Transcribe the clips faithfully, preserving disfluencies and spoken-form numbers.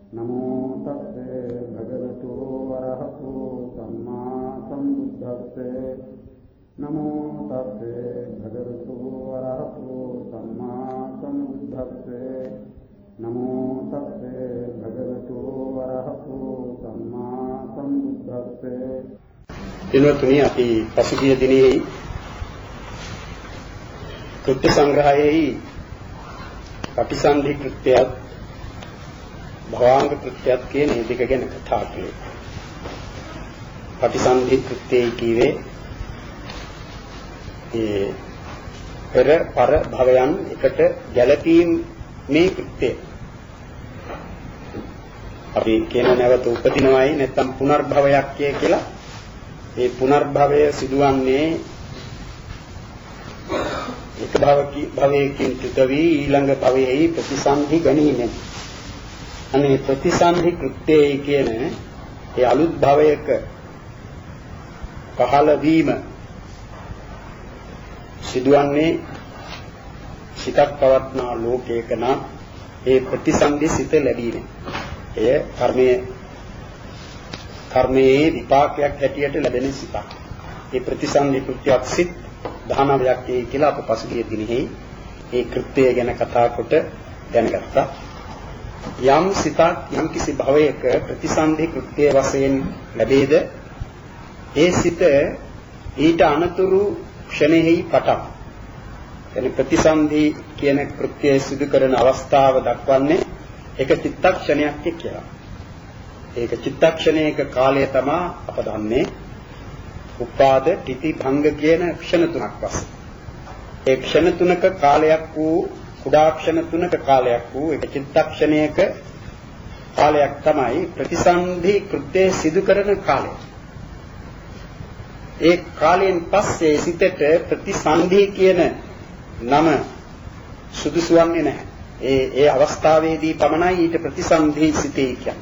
नमो तस्से भगवतो अरहतो सम्मा सम्बुद्धस्से नमो तस्से भगवतो अरहतो सम्मा सम्बुद्धस्से नमो तस्से भगवतो अरहतो सम्मा सम्बुद्धस्से दिनवතුනි අපි පසුගිය දිනේ කෘත්‍ය සංග්‍රහයේ ප්‍රතිසන්ධි කෘත්‍යයත් භවාංග කෘත්‍යයත් කියන මේ දෙක ගැන කතා කළේ. ප්‍රතිසන්ධි කෘත්‍යය කියවේ ඒ පෙර පර භවයන් එකට ගැළපීම් මේ කෘත්‍යය. අපි කියන නැවත උපදිනවයි නැත්නම් පුනර්භවයක් කියලා. ඒ පුනර්භවය සිදුවන්නේ එක භවයකින් චුත වී ඊළඟ භවයේ ප්‍රතිසන්ධි ගැනීමෙන්. අනේ ප්‍රතිසන්ධි කෘත්‍යය කියන ඒ අලුත් භවයක පහළ වීම සිදුවන්නේ සිතක් පවත්නා ලෝකයක නම් ඒ ප්‍රතිසන්ධි සිත ලැබීමෙන්. එය කර්මයේ කර්මයේ විපාකයක් හැටියට ලැබෙන සිතක්. ඒ ප්‍රතිසන්ධි කෘත්‍යයක් සිත් දහනවයක් කියලා අප පසුගිය දිනෙහි ඒ කෘත්‍යය ගැන කතා කොට දැනගත්තා. යම් සිතක් යම් කිසි භවයක ප්‍රතිසන්ධි කෘත්‍ය වශයෙන් ලැබේද ඒ සිත ඊට අනතුරු ක්ෂණෙහි පටන් එනි ප්‍රතිසන්ධි කියන කෘත්‍යය සිදු කරන අවස්ථාව දක්වන්නේ එක චිත්තක්ෂණයක් කියලා. ඒක චිත්තක්ෂණයක කාලය තමයි අප දන්නේ උපාද තිති භංග කියන ක්ෂණ තුනක් වශයෙන්. ඒ ක්ෂණ තුනක කාලයක් වූ කුඩා ක්ෂණ තුනක කාලයක් වූ එක චිත්තක්ෂණයක කාලයක් තමයි ප්‍රතිසන්ධි කෘත්‍ය සිදු කරන කාලය. ඒ කාලයෙන් පස්සේ සිතට ප්‍රතිසන්ධි කියන නම සුදුසු වන්නේ නැහැ. ඒ ඒ අවස්ථාවේදී පමණයි ඊට ප්‍රතිසන්ධි සිතේ කියන්නේ.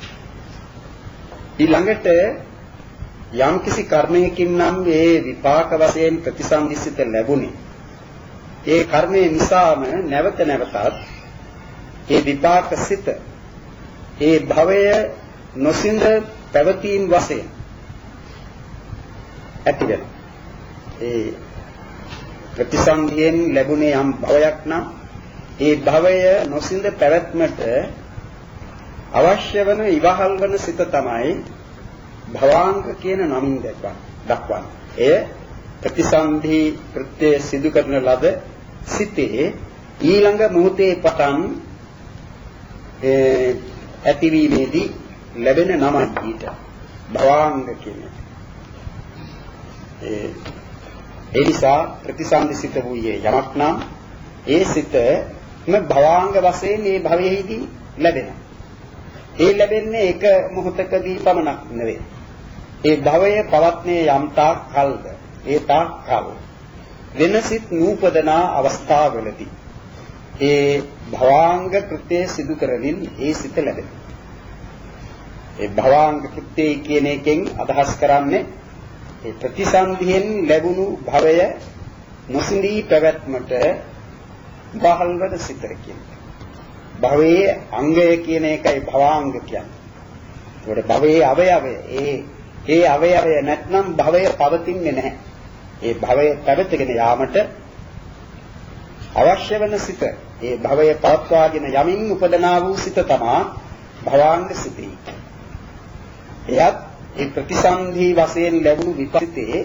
ඊළඟට යම් කිසි කර්මයකින් නම් ඒ විපාක වශයෙන් ප්‍රතිසන්දිසිත ලැබුණේ. ඒ කර්මය නිසාම නැවත නැවතත් ඒ විපාක සිත ඒ භවය නොසින්ද පැවතීම් වශයෙන් ඇති වෙනවා. ඒ ප්‍රතිසන්දියෙන් ලැබුණේ යම් භවයක් නම් ඒ භවය නොසින්ද පැවැත්මට අවශ්‍ය වන ඉවහල් වන සිත තමයි භවාංග කියන නමින් දක්වන්නේ. එය ප්‍රතිසන්ධි කෘත්‍ය සිදු කරන ලද සිතේ ඊළඟ මොහොතේ පටන් ඒ ඇතිවීමේදී ලැබෙන නමයි ඊට භවාංග කියන්නේ. ඒ ඒ නිසා ප්‍රතිසන්ධි සිත වූයේ යමක් නම් ඒ සිතම භවාංග වශයෙන් මේ භවයේදී ලැබෙනවා. ඒ ලැබෙන්නේ එක මොහොතකදී පමණක් නෙවෙයි. ඒ භවය පවත්නේ යම් තාක් කල්ද ඒ තාක් කල් වෙනසිට නූපදනා අවස්ථාවලදී ඒ භවාංග කෘත්‍ය සිදු කරමින් ඒ සිත ලැබෙනවා. ඒ භවාංග කෘත්‍ය කියන එකෙන් අදහස් කරන්නේ ඒ ප්‍රතිසන්ධියෙන් ලැබුණු භවය නොසිඳී පැවැත්මට බහල් වන සිත කියන්නේ. භවයේ අංගය කියන එකයි භවාංග කියන්නේ. ඒකට භවයේ අවයවය ඒ ඒ අවයවය නැත්නම් භවය පවතින්නේ නැහැ. ඒ භවය පැවතගෙන යාමට අවශ්‍ය වෙන සිත ඒ භවය පවත්වාගෙන යමින් උපදනා වූ සිත තමයි භවාංග සිතයි. එයත් ඒ ප්‍රතිසන්ධි වශයෙන් ලැබුණු විපරිතේ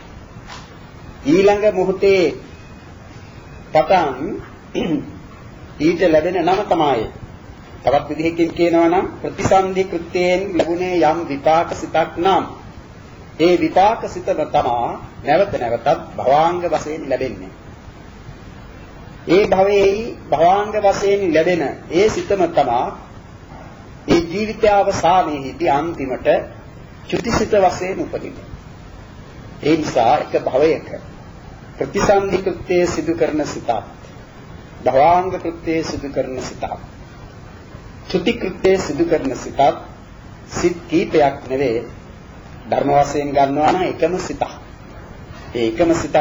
ඊළඟ මොහොතේ පටන් ඊට ලැබෙන නම තමයි. තවත් විදිහකින් කියනවා නම් ප්‍රතිසන්ධි කෘත්‍යයෙන් ලැබුණේ යම් විපාක සිතක් නම් ඒ විපාක සිතම තමයි නැවත නැවතත් භවාංග වශයෙන් ලැබෙන්නේ. ඒ භවයේ භවාංග වශයෙන් ලැබෙන ඒ සිතම තමයි ඒ ජීවිතය අවසානයේදී අන්තිමට චුතිසිත වශයෙන් උපදින්නේ. ඒ නිසා එක භවයක ප්‍රතිසන්ධි කෘත්‍ය සිදු කරන සිතක් භවාංග කෘත්‍ය සිදු කරන සිතක් චුති කෘත්‍ය සිදු කරන සිතක් සිත් කීපයක් නෙවෙයි ධර්ම වශයෙන් ගන්නවා නම් එකම සිතක්. ඒ එකම සිතක්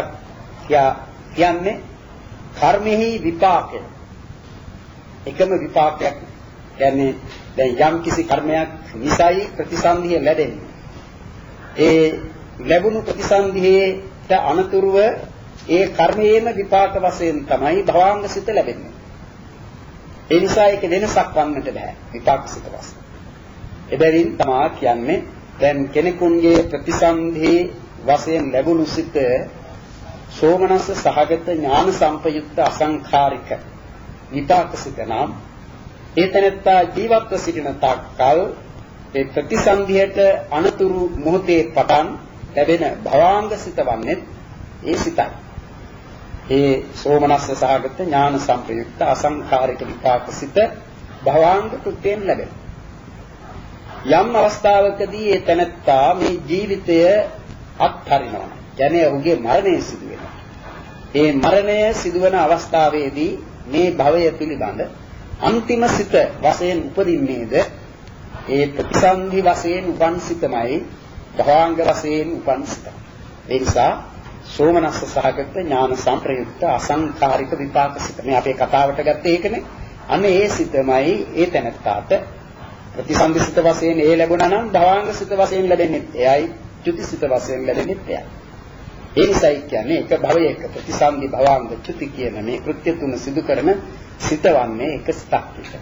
කියන්නේ කර්මෙහි විපාකය. එකම විපාකයක් කියන්නේ දැන් යම් කිසි කර්මයක් නිසයි ප්‍රතිසන්දිය ලැබෙන්නේ. ඒ ලැබුණු ප්‍රතිසන්දියට අනතුරුව ඒ කර්මයේම විපාක වශයෙන් තමයි භවාංග සිත ලැබෙන්නේ. ඒ නිසා ඒක වෙනසක් වන්නට බෑ විපාක සිත වශයෙන්. එබැවින් තමයි කියන්නේ දැන් කෙනෙකුගේ ප්‍රතිසන්දි වශයෙන් ලැබුණු සිත සෝමනස්ස සහගත ඥාන සම්පයුක්ත අසංඛාරික විපාක සිත නම් ඒ තැනත්තා ජීවත්ව සිටින තාක්කල් ඒ ප්‍රතිසන්දියට අනතුරු මොහොතේ පටන් ලැබෙන භවාංග සිත වන්නේ ඒ සිතයි. ඒ සෝමනස්ස සහගත ඥාන සම්ප්‍රයුක්ත අසංඛාරික විපාක සිත භවාංග කෘත්‍යයෙන් ලැබෙන. යම් අවස්ථාවකදී ඒ තැනත්තා මේ ජීවිතය අත්හරිනවා. කියන්නේ ඔහුගේ මරණය සිදු වෙනවා. ඒ මරණය සිදුවන අවස්ථාවේදී මේ භවය පිළිබඳ අන්තිම සිත වශයෙන් උපදින්නේද ඒ ප්‍රතිසන්දි වශයෙන් උපන් සිතමයි භවාංග වශයෙන් උපන් සිත. ඒ නිසා සෝමනස්ස සහගත ඥාන සම්ප්‍රයුක්ත අසංඛාරික විපාක සිත. මේ අපේ කතාවට ගත්තේ ඒකනේ. අන්න ඒ සිතමයි ඒ තැනත්තාට ප්‍රතිසන්දි සිත වශයෙන් ඒ ලැබුණා නම් භවාංග සිත වශයෙන් ලැබෙන්නේ එයයි, චුති සිත වශයෙන් ලැබෙන්නේ එයයි. ඒ නිසායි කියන්නේ එක භවයක ප්‍රතිසන්දි භවාංග චුති කියන මේ කෘත්‍ය තුන සිදු කරන සිතවන්නේ එක සිතක් විතර.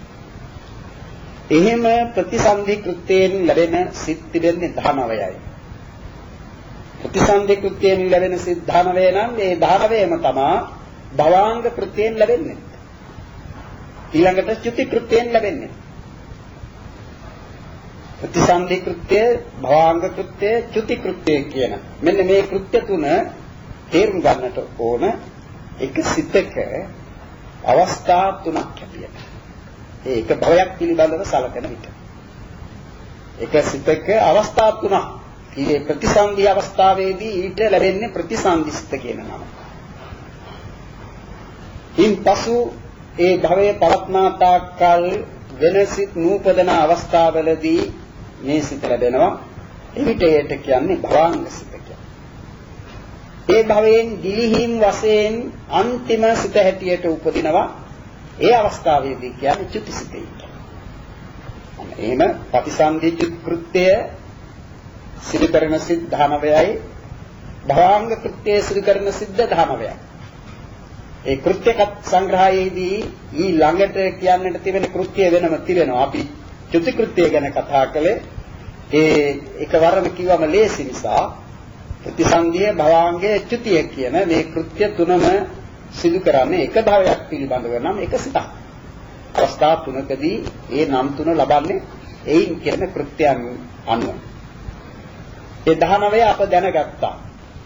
එහෙම ප්‍රතිසන්දි කෘත්‍යයෙන් ලැබෙන සිත් තිබෙන්නේ දහනවයයි. ප්‍රතිසන්දි කෘත්‍යයෙන් ලැබෙන සිත් දහනවය නම් ඒ දහනවයම තමයි භවාංග කෘත්‍යයෙන් ලැබෙන්නේ. ඊළඟට චුති කෘත්‍යයෙන් ලැබෙන්නේ. ප්‍රතිසන්දි කෘත්‍ය, භවාංග කෘත්‍ය, චුති කෘත්‍ය කියන මෙන්න මේ කෘත්‍ය තුන තේරුම් ගන්නට ඕන එක සිතක අවස්ථා තුනක් හැටියට. ඒක භවයක් පිළිබඳව සැලකෙන විට. එක සිතක අවස්ථා තුනක්. මේ ප්‍රතිසන්දි අවස්ථාවේදී ඊට ලැබෙන්නේ ප්‍රතිසන්දි සිත කියන නම. ඉන්පසු ඒ භවයේ පවත්නා තාක්කල් වෙනසිත නූපදන අවස්ථාවලදී මේ සිත ලැබෙනවා. එවිට ඒට කියන්නේ භවාංග සිත කියලා. ඒ භවයෙන් දිලිහිම් වශයෙන් අන්තිම සිත හැටියට උපදිනවා. ඒ අවස්ථාවේදී කියන්නේ චුති සිතයි. එහෙම ප්‍රතිසන්දි කෘත්‍ය සිදු කරන සිත් ධානවයයි, භවාංග කෘත්‍ය සිදු කරන සිද්ද ධානවයයි. ඒ කෘත්‍ය සංග්‍රහයේදී ඊ ළඟට කියන්නට තිබෙන කෘත්‍ය වෙනම තිබෙනවා. අපි චුති කෘත්‍ය ගැන කතා කළේ ඒ එකවරම කිව්වම ලේසි නිසා ප්‍රතිසන්දිය, භවාංගය, චුතිය කියන මේ කෘත්‍ය තුනම සිදු කරන්නේ එක භවයක් පිළිබඳව නම් එක සිතක්. අවස්ථා තුනකදී ඒ නම් තුන ලබන්නේ එයින් කියන කෘත්‍යයන් අනුව. ඒ දහනවය අප දැනගත්තා.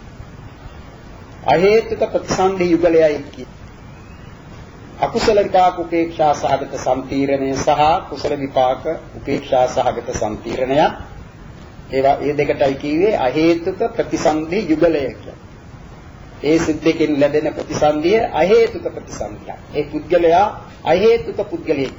අහේතුක ප්‍රතිසන්දි යුගලයයි කිය. අකුසල විපාක උපේක්ෂා සහගත සම්තීරණය සහ කුසල විපාක උපේක්ෂා සහගත සම්තීරණය. ඒවා මේ දෙකටයි කිව්වේ අහේතුක ප්‍රතිසන්දි යුගලය කියලා. ඒ සිද්දකින් ලැබෙන ප්‍රතිසන්දිය අහේතුක ප්‍රතිසන්දිය. ඒ පුද්ගලයා අහේතුක පුද්ගලයෙක්.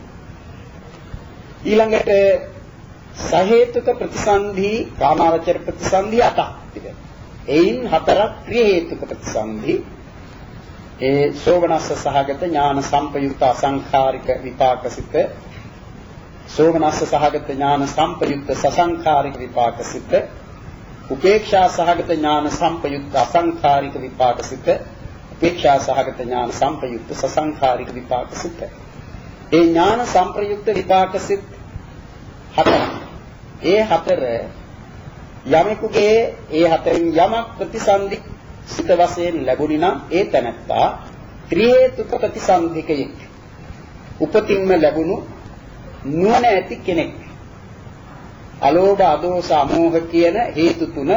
ඊළඟට සහේතුක ප්‍රතිසන්දි කාමාවචර ප්‍රතිසන්දි අටක් තිබෙනවා. එයින් හතරක් ක්‍රිය හේතුක ප්‍රතිසන්දි. ඒ සෝමනස්ස සහගත ඥාන සම්පයුක්ත අසංඛාරික විපාකසිත, සෝමනස්ස සහගත ඥාන සම්පයුක්ත සසංඛාරික විපාකසිත, උපේක්ෂා සහගත ඥාන සම්පයුක්ත අසංඛාරික විපාකසිත, උපේක්ෂා සහගත ඥාන සම්පයුක්ත සසංඛාරික විපාකසිත. ඒ ඥාන සම්ප්‍රයුක්ත විපාකසිත හතර. ඒ හතර යමෙකුගේ ඒ හතරින් යමක් ප්‍රතිසන්දි සිත වශයෙන් ලැබුණි නම් ඒ තැනත්තා ත්‍රිහේතුක ප්‍රතිසන්දිකයෙක්. උපතින්ම ලැබුණු නුවණ ඇති කෙනෙක්. අලෝභ, අදෝස, අමෝහ කියන හේතු තුන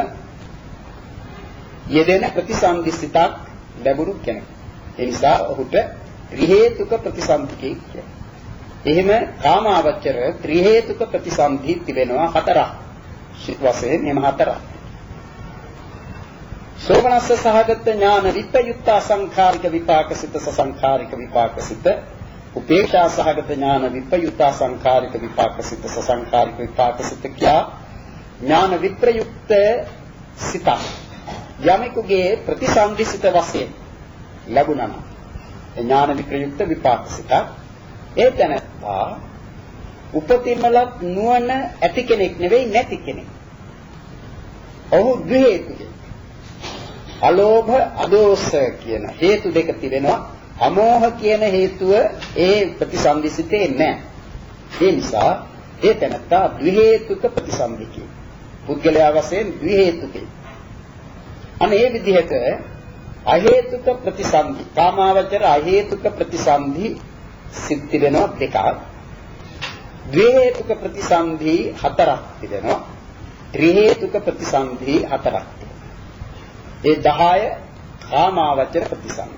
යෙදෙන ප්‍රතිසන්දි සිතක් ලැබුණු කෙනෙක්. ඒ නිසා ඔහුට ත්‍රිහේතුක ප්‍රතිසන්දිකයෙක් කියනවා. එහෙම කාමාවචර ත්‍රිහේතුක ප්‍රතිසන්දි තිබෙනවා හතරක්. සිත වශයෙන් එම හතරක්. සෝමනස්ස සහගත ඥාන විප්‍රයුක්ත අසංඛාරික විපාකසිත, සසංඛාරික විපාකසිත, උපේක්ෂා සහගත ඥාන විප්‍රයුක්ත අසංඛාරික විපාකසිත, සසංඛාරික විපාකසිත කියා ඥාන විප්‍රයුක්ත සිත යමෙකුගේ ප්‍රතිසන්දි සිත වශයෙන් ලැබුණා නම් ඥාන විප්‍රයුක්ත විපාකසිත ඒ තැනත්තා උපතින්මලත් නුවණ ඇති කෙනෙක් නෙවෙයි නැති කෙනෙක්. ඔහු ද්විහේතුකයි. අලෝභ අදෝස කියන හේතු දෙක තිබෙනවා. අමෝහ කියන හේතුව ඒ ප්‍රතිසන්දිසිතේ නැහැ. ඒ නිසා ඒ තැනත්තා ද්විහේතුක ප්‍රතිසන්දිකයි. පුද්ගලයා වශයෙන් ද්විහේතුකයි. අනේ මේ විදිහට අහේතුක ප්‍රතිසන්දි කාමාවචර අහේතුක ප්‍රතිසන්දි සිත් තිබෙනවා දෙකක්. ද්විහේතුක ප්‍රතිසන්දි හතරක් තිබෙනවා. ත්‍රිහේතුක ප්‍රතිසන්දි හතරක්. ඒ දහය කාමාවචර ප්‍රතිසන්දි.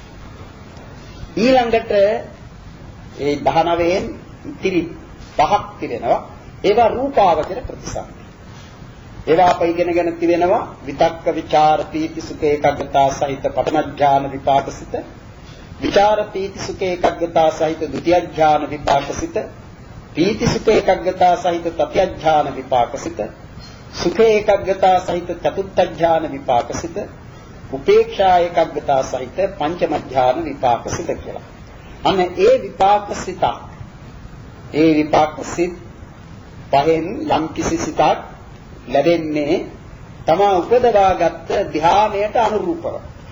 ඊළඟට ඒ දහනවයෙන් ඉතිරි පහක් තිබෙනවා. ඒවා රූපාවචර ප්‍රතිසන්දි. ඒවා අප ඉගෙනගෙන තිබෙනවා විතක්ක විචාර පීති සුඛ ඒකග්ගතා සහිත පඨම ඥාන විපාකසිත, විචාර පීති සුඛ ඒකග්ගතා සහිත ဒုတိ ය ඥාන විපාකසිත, පීති සුඛ ඒකග්ගතා සහිත තතිය ඥාන විපාකසිත, සුඛ ඒකග්ගතා සහිත චතුත්ථ ඥාන විපාකසිත, උපේක්ෂා ඒකග්ගතා සහිත පංචම ඥාන විපාකසිත කියලා. අන්න ඒ විපාකසිත ඒ විපාකසිත පහෙන් යම් කිසි සිතක් ලැබෙන්නේ තමා උපදවාගත් ධ්‍යානයට අනුරූපව.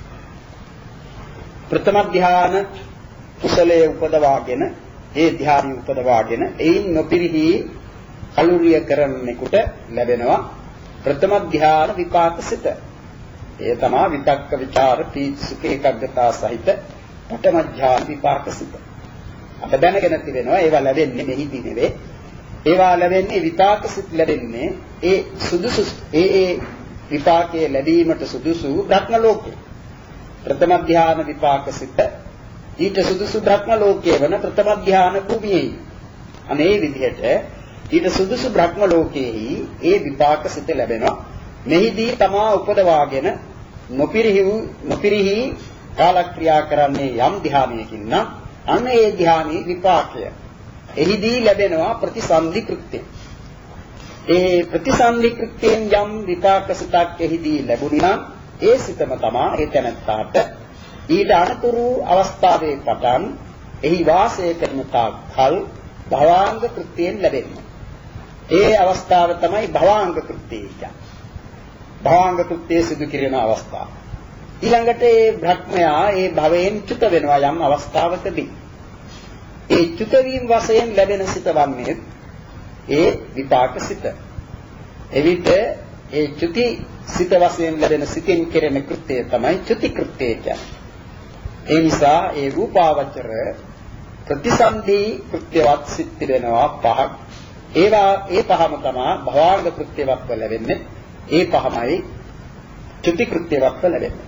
ප්‍රථම ධ්‍යාන කුසලයේ උපදවාගෙන ඒ ධ්‍යානිය උපදවාගෙන එයින් නොපිරිහි කලුරිය කරන්නෙකුට ලැබෙනවා ප්‍රථම ධ්‍යාන විපාකසිත. ඒ තමයි විතක්ක විචාර පීති සුඛ ඒකග්ගතා සහිත පඨම ධ්‍යාන විපාකසිත. අප දැනගෙන තිබෙනවා ඒවා ලැබෙන්නේ මෙහිදී නෙවෙයි. ඒවා ලැබෙන්නේ විපාකසිත ලැබෙන්නේ ඒ සුදුසු ඒ ඒ විපාකයේ ලැබීමට සුදුසු ධර්ම ලෝකේ. ප්‍රථම ධ්‍යාන විපාකසිත ඊට සුදුසු ධර්ම ලෝකයේ වන ප්‍රථම ධ්‍යාන භූමියේ. අනේ විදිහට ඊට සුදුසු බ්‍රහ්ම ලෝකයේහි ඒ විපාකසිත ලැබෙනවා. මෙහිදී තමා උපදවාගෙන නොපිරිහි නොපිරිහි කාලක්‍රියා කරන්නේ යම් ධ්‍යානයකින් නම් අන්න ඒ ධ්‍යානයේ විපාකය එහිදී ලැබෙනවා ප්‍රතිසන්දි කෘත්‍ය. ඒ ප්‍රතිසන්දි කෘත්‍යයෙන් යම් විපාකසිතක් එහිදී ලැබුණා නම් ඒ සිතම තමයි ඒ තැනත්තාට ඊට අනුතුරු අවස්ථාවේ පටන් එහි වාසය කරන තාක් කල් භවාංග කෘත්‍යයෙන් ලැබෙන්නේ. ඒ අවස්ථාව තමයි භවාංග කෘත්‍යය කියන්නේ. භවාංග කෘත්‍යය සිදු කිරීම අවස්ථාව. ඊළඟට ඒ භ්‍රමයා ඒ භවයෙන් චුත වෙනවා යම් අවස්ථාවකදී. ඒ චුත වීම වශයෙන් ලැබෙන සිත වන්නේ ඒ විපාක සිත. එවිට ඒ චුති සිත වශයෙන් ලැබෙන සිතින් කෙරෙන කෘත්‍යය තමයි චුති කෘත්‍යය කියන්නේ. ඒ නිසා ඒ රූපාවචර ප්‍රතිසන්දි කෘත්‍යවත් සිත් තිබෙනවා පහක්. ඒවා ඒ පහම තමයි භවාංග කෘත්‍යවත් ලැබෙන්නේ. ඒ පහමයි චුති කෘත්‍යවත් ලැබෙන්නේ.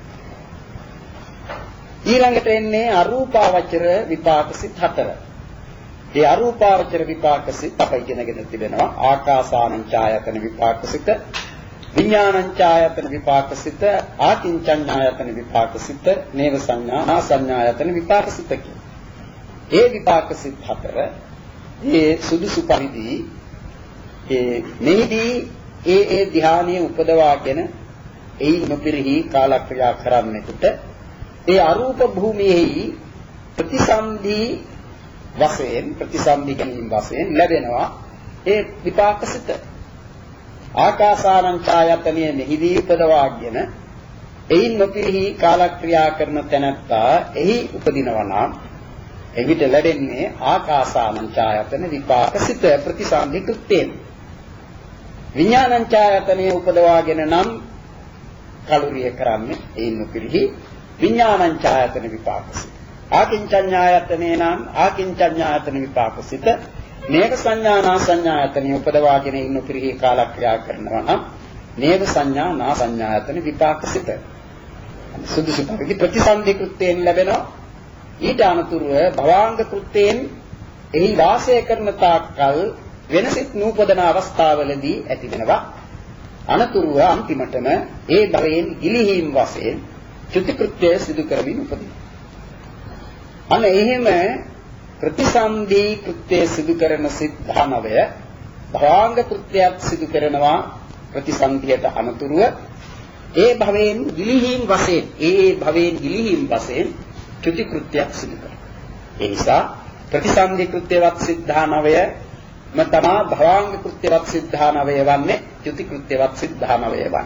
ඊළඟට එන්නේ අරූපාවචර විපාක සිත් හතර. ඒ අරූපාවචර විපාක සිත් අප ඉගෙනගෙන තිබෙනවා ආකාසානං ඡායතන විපාක සිත, විඥානං ඡායතන විපාක සිත, ආකින්චඤ්ඤායතන විපාක සිත, නේව සංඥා නා සංඥායතන විපාක සිත කියන. ඒ විපාක සිත් හතර ඒ සුදුසු පරිදි ඒ මෙහිදී ඒ ඒ ධ්‍යානයේ උපදවාගෙන එයි නොපිරිහි කාලක්‍රියා කරන්නෙකුට ඒ අරූප භූමියෙහි ප්‍රතිසන්දි වශයෙන් ප්‍රතිසන්දි ගැනීම වශයෙන් ලැබෙනවා ඒ විපාකසිත. ආකාසානං ඡායතනයේ මෙහිදී උපදවාගෙන එයින් නොපිරිහි කාලක්‍රියා කරන තැනැත්තා එහි උපදිනවා නම් එවිට ලැබෙන්නේ ආකාසානං ඡායතන විපාකසිත ප්‍රතිසන්දි කෘත්‍යයෙන්. විඥානං ඡායතනයේ උපදවාගෙන නම් කලුරිය කරන්නේ එයින් නොපිරිහි විඥානං ඡායතන විපාකසිත. ආකින්චඤ්ඤායතනේ නම් ආකින්චඤ්ඤායතන විපාකසිත. නේව සංඥා නා සංඥායතනේ උපදවාගෙන ඉන්න පිරිහි කාලක්‍රියා කරනවා නම් නේව සංඥා නා සංඥායතන විපාකසිත. සුදුසු පරිදි ප්‍රතිසන්දි කෘත්‍යයෙන් ලැබෙනවා. ඊට අනුතුරුව භවාංග කෘත්‍යයෙන් එහි වාසය කරන තාක්කල් වෙනසිට නූපදන අවස්ථාවලදී ඇති වෙනවා. අනුතුරුව අන්තිමටම ඒ භවයෙන් ගිලිහීම් වශයෙන් චුති කෘත්‍ය සිදු කරමින් උපදිනවා. අන්න එහෙම ප්‍රතිසන්දි කෘත්‍ය සිදු කරන සිද්ධානවය භවාංග කෘත්‍යයක් සිදු කරනවා ප්‍රතිසන්දියට අනුතුරුව ඒ භවයෙන් ගිලිහීම් වශයෙන් ඒ භවයෙන් ගිලිහීම් වශයෙන් චුති කෘත්‍යයක් සිදු කරනවා. ඒ නිසා ප්‍රතිසන්දි කෘත්‍යවත් සිද්ධානවය තමා භවාංග කෘත්‍යවත් සිද්ධානවය වන්නේ ත්‍ුති කෘත්‍යවත් සිද්ධානවය වන්නේ.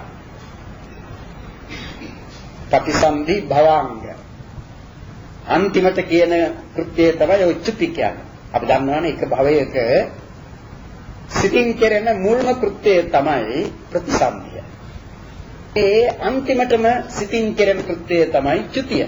ප්‍රතිසන්ධි භවාංග අන්තිමට කියන කෘත්‍යය තමයි ඔය ත්‍ුති කියන්නේ. අපි දන්නවනේ එක භවයක සිතින් කෙරෙන මුල්ම කෘත්‍යය තමයි ප්‍රතිසන්ධිය. ඒ අන්තිමටම සිතින් කෙරෙන කෘත්‍යය තමයි ත්‍ුතිය.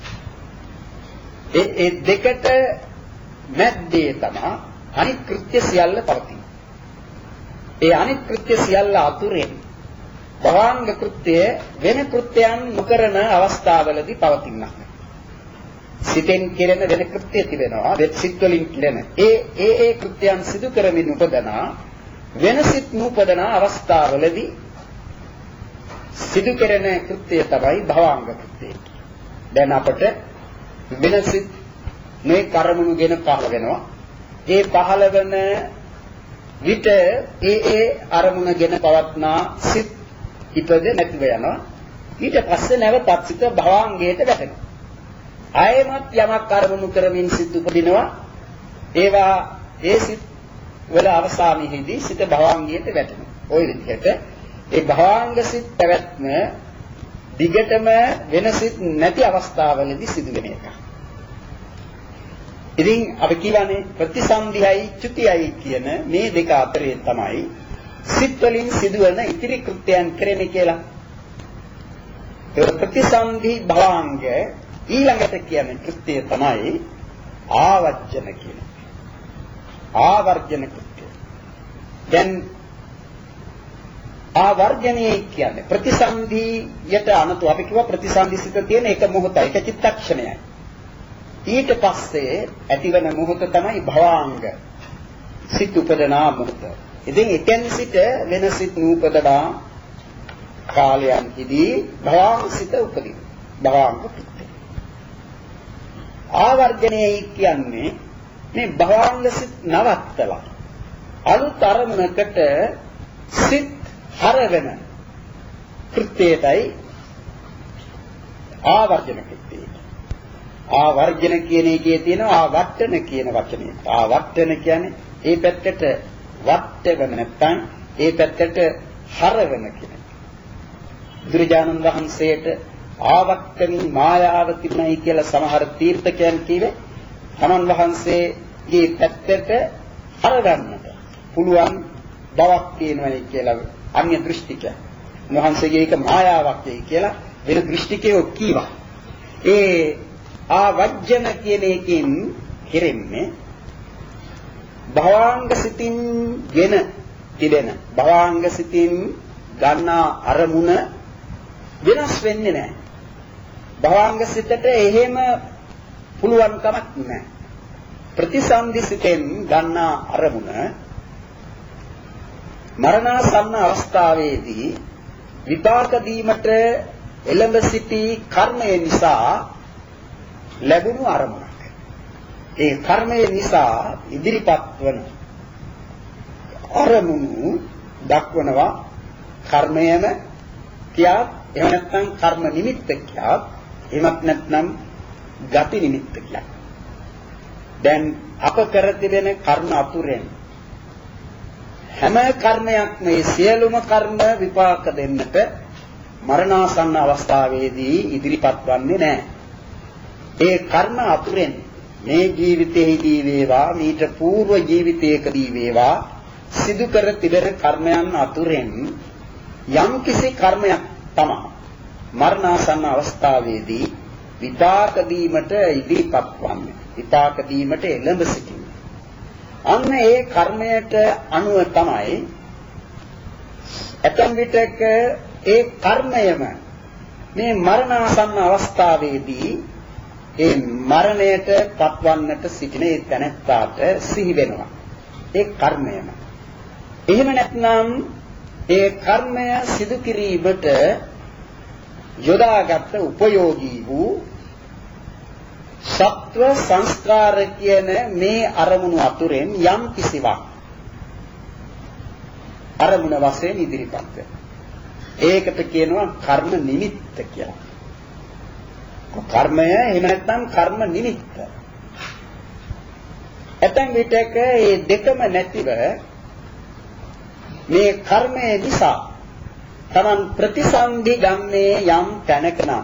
ඒ ඒ දෙකට මැද්දේ තමයි අනිත් කෘත්‍ය සියල්ල පවතින. ඒ අනිත් කෘත්‍ය සියල්ල අතුරෙන් භවාංග කෘත්‍ය වෙන කෘත්‍යයන් නොකරන අවස්ථාවලදී පවතිනවා. සිතෙන් කෙරෙන වෙන කෘත්‍ය තිබෙනවා. ඒ සිත් වලින් කෙරෙන ඒ ඒ ඒ කෘත්‍යයන් සිදු කරමින් උපදනා වෙන සිත් නූපදන අවස්ථාවලදී සිදු කෙරෙන කෘත්‍ය තමයි භවාංග කෘත්‍යය. දැන් අපට වෙන සිත් මේ කර්මණුගෙන පහළ වෙනවා. ඒ පහළ වෙන විට ඒ ඒ අරමුණගෙන පවත්නා සිත් ඉපද නැතිව යනවා. ඊට පස්සේ නැවතත් සිත භවාංගයට වැටෙනවා. ආයමත් යමක් අරමුණු කරමින් සිත් උපදිනවා. ඒවා ඒ සිත් වල අවසානයේදී සිත භවාංගයට වැටෙනවා. ওই විදිහට ඒ භවාංග සිත් පැවැත්ම දිගටම වෙන සිත් නැති අවස්ථාවලදී සිදු වෙන එක. ඉතින් අපි කියවනේ ප්‍රතිසන්ධියයි ත්‍ුතියයි කියන මේ දෙක අතරේ තමයි සිත් වලින් සිදුවන ඉතිරි කෘත්‍යයන් කෙරෙන්නේ කියලා. ඒ ප්‍රතිසන්ධි භවාංග ඊළඟට කියන කෘත්‍යය තමයි ආවර්ජන කියන. ආවර්ජන කෘත්‍යය. දැන් ආවර්ජනයේ කියන්නේ ප්‍රතිසන්ධියට අනතුරු අපි කිව්වා ප්‍රතිසන්ධිසිත තියෙන එක මොහොතයි එක චිත්තක්ෂණයයි. ඊට පස්සේ ඇතිවන මොහොත තමයි භවාංග සිත් උපදනා මොහොත. ඉතින් එකෙන් සිට වෙන සිත් නූපදනා කාලයන්හිදී භවාංග සිත උපදින. භවාංග කෘත්‍යය. ආවර්ජනයේ කියන්නේ මේ භවාංග සිත් නවත්තලා අලුත් අරමුණකට සිත් හරවන කෘත්‍යයටයි ආවර්ජන කෘත්‍යය. ආවර්ජන කියන එකේ තියෙනවා ආවට්ටන කියන වචනේ. ආවට්ටන කියන්නේ ඒ පැත්තට වට්ටවන නැත්නම් ඒ පැත්තට හරවන කියන එක. බුදුරජාණන් වහන්සේට ආවට්ටමින් මායාව තිබුණයි කියලා සමහර තීර්ථකයන් කිව්වේ තමන් වහන්සේගේ පැත්තට හරවන්නට පුළුවන් බවක් තියෙනවායි කියලා අන්‍ය දෘෂ්ටිකයන්. උන්වහන්සේගේ එක මායාවක් කියලා වෙන දෘෂ්ටිකයෝ කීවා. ඒ ආවර්ජන කියන එකෙන් කෙරෙන්නේ භවාංග සිතින් ගෙන තිබෙන භවාංග සිතින් ගන්නා අරමුණ වෙනස් වෙන්නේ නැහැ. භවාංග සිතට එහෙම පුළුවන් කමක් නැහැ. ප්‍රතිසන්දි සිතෙන් ගන්නා අරමුණ මරණාසන්න අවස්ථාවේදී විපාක දීමට එළඹ සිටි කර්මය නිසා ලැබුණු අරමුණක්. ඒ කර්මය නිසා ඉදිරිපත් වන අරමුණු දක්වනවා කර්මයම කියාත් එහෙම නැත්නම් කර්ම නිමිත්ත කියාත් එහෙමත් නැත්නම් ගති නිමිත්ත කියාත්. දැන් අප කර තිබෙන කර්ම අතුරෙන් හැම කර්මයක්ම මේ සියලුම කර්ම විපාක දෙන්නට මරණාසන්න අවස්ථාවේදී ඉදිරිපත් වන්නේ නැහැ. ඒ කර්ම අතුරෙන් මේ ජීවිතයේදී වේවා මීට పూర్ව ජීවිතයකදී වේවා සිදු කර තිබෙන කර්මයන් අතුරෙන් යම් කිසි කර්මයක් තමයි මරණාසන්න අවස්ථාවේදී විපාක දීමට ඉදිරිපත් වන්නේ. විපාක දීමට එළඹ සිටින්නේ. අන්න ඒ කර්මයට අනුව තමයි ඇතම් විටක ඒ කර්මයම මේ මරණාසන්න අවස්ථාවේදී ඒ මරණයට පත්වන්නට සිටින ඒ තැනැත්තාට සිහි වෙනවා. ඒ කර්මයම. එහෙම නැත්නම් ඒ කර්මය සිදු කිරීමට යොදාගත් උපයෝගී වූ සත්ව සංස්කාර කියන මේ අරමුණු අතුරෙන් යම් කිසිවක් අරමුණ වශයෙන් ඉදිරිපත් වෙනවා. ඒකට කියනවා කර්ම නිමිත්ත කියලා. කර්මය එහෙම නැත්නම් කර්ම නිමිත්ත. ඇතැම් විටක මේ දෙකම නැතිව මේ කර්මය නිසා තමන් ප්‍රතිසන්දි ගන්නේ යම් තැනක නම්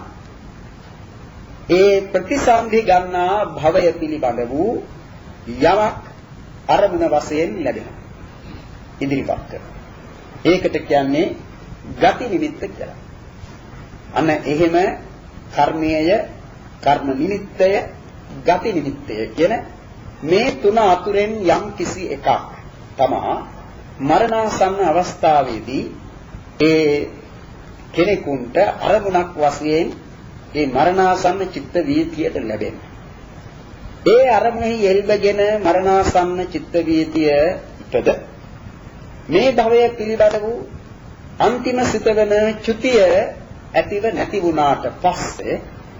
ඒ ප්‍රතිසන්දි ගන්නා භවය පිළිබඳ වූ යමක් අරමුණ වශයෙන් ලැබෙනවා ඉදිරිපත් කරනවා. ඒකට කියන්නේ ගති නිමිත්ත කියලා. අන්න එහෙම කර්මයය, කර්ම නිමිත්තය, ගති නිමිත්තය කියන මේ තුන අතුරෙන් යම් කිසි එකක් තමා මරණාසන්න අවස්ථාවේදී ඒ කෙනෙකුට අරමුණක් වශයෙන් ඒ මරණාසන්න චිත්ත වීතියට ලැබෙනවා. ඒ අරමුණෙහි යෙල්බගෙන මරණාසන්න චිත්ත වීතියට මේ භවය පිළිබඳ වූ අන්තිම සිතවන චුතිය ඇතිව නැති වුණාට පස්සේ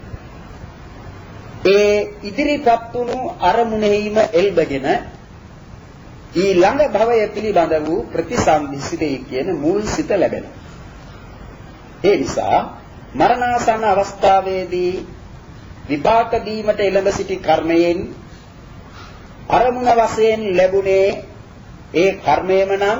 ඒ ඉදිරිපත් වුණු අරමුණෙහිම එල්බගෙන ඊළඟ භවය පිළිබඳ වූ ප්‍රතිසන්දිසිතේ කියන මුල් සිත ලැබෙනවා. ඒ නිසා මරණාසන්න අවස්ථාවේදී විපාක දීමට එළඹ සිටි කර්මයෙන් අරමුණ වශයෙන් ලැබුණේ ඒ කර්මයම නම්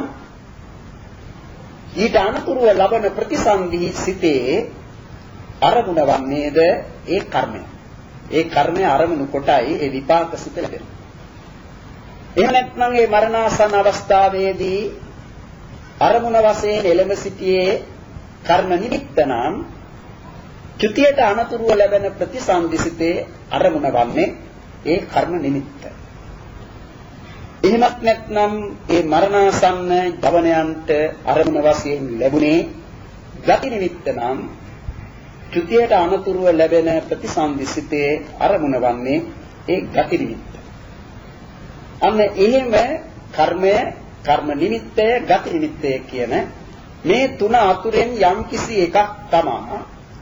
ඊට අනුතුරුව ලබන ප්‍රතිසන්දි සිතේ අරමුණ වන්නේද ඒ කර්මය. ඒ කර්මය අරමුණු කොටයි ඒ විපාක සිත ලැබෙනවා. එහෙම නැත්නම් ඒ මරණාසන්න අවස්ථාවේදී අරමුණ වශයෙන් එළඹ සිටියේ කර්ම නිමිත්ත නම් චුතියට අනුතුරුව ලැබෙන ප්‍රතිසන්දි සිතේ අරමුණ වන්නේ ඒ කර්ම නිමිත්ත. එහෙමත් නැත්නම් ඒ මරණාසන්න ජවනයන්ට අරමුණ වශයෙන් ලැබුණේ ගති නිමිත්ත නම් චුතියට අනුතුරුව ලැබෙන ප්‍රතිසන්දි සිතේ අරමුණ වන්නේ ඒ ගති නිමිත්ත. අන්න එහෙම කර්මය, කර්ම නිමිත්තය, ගති නිමිත්තය කියන මේ තුන අතුරෙන් යම් කිසි එකක් තමයි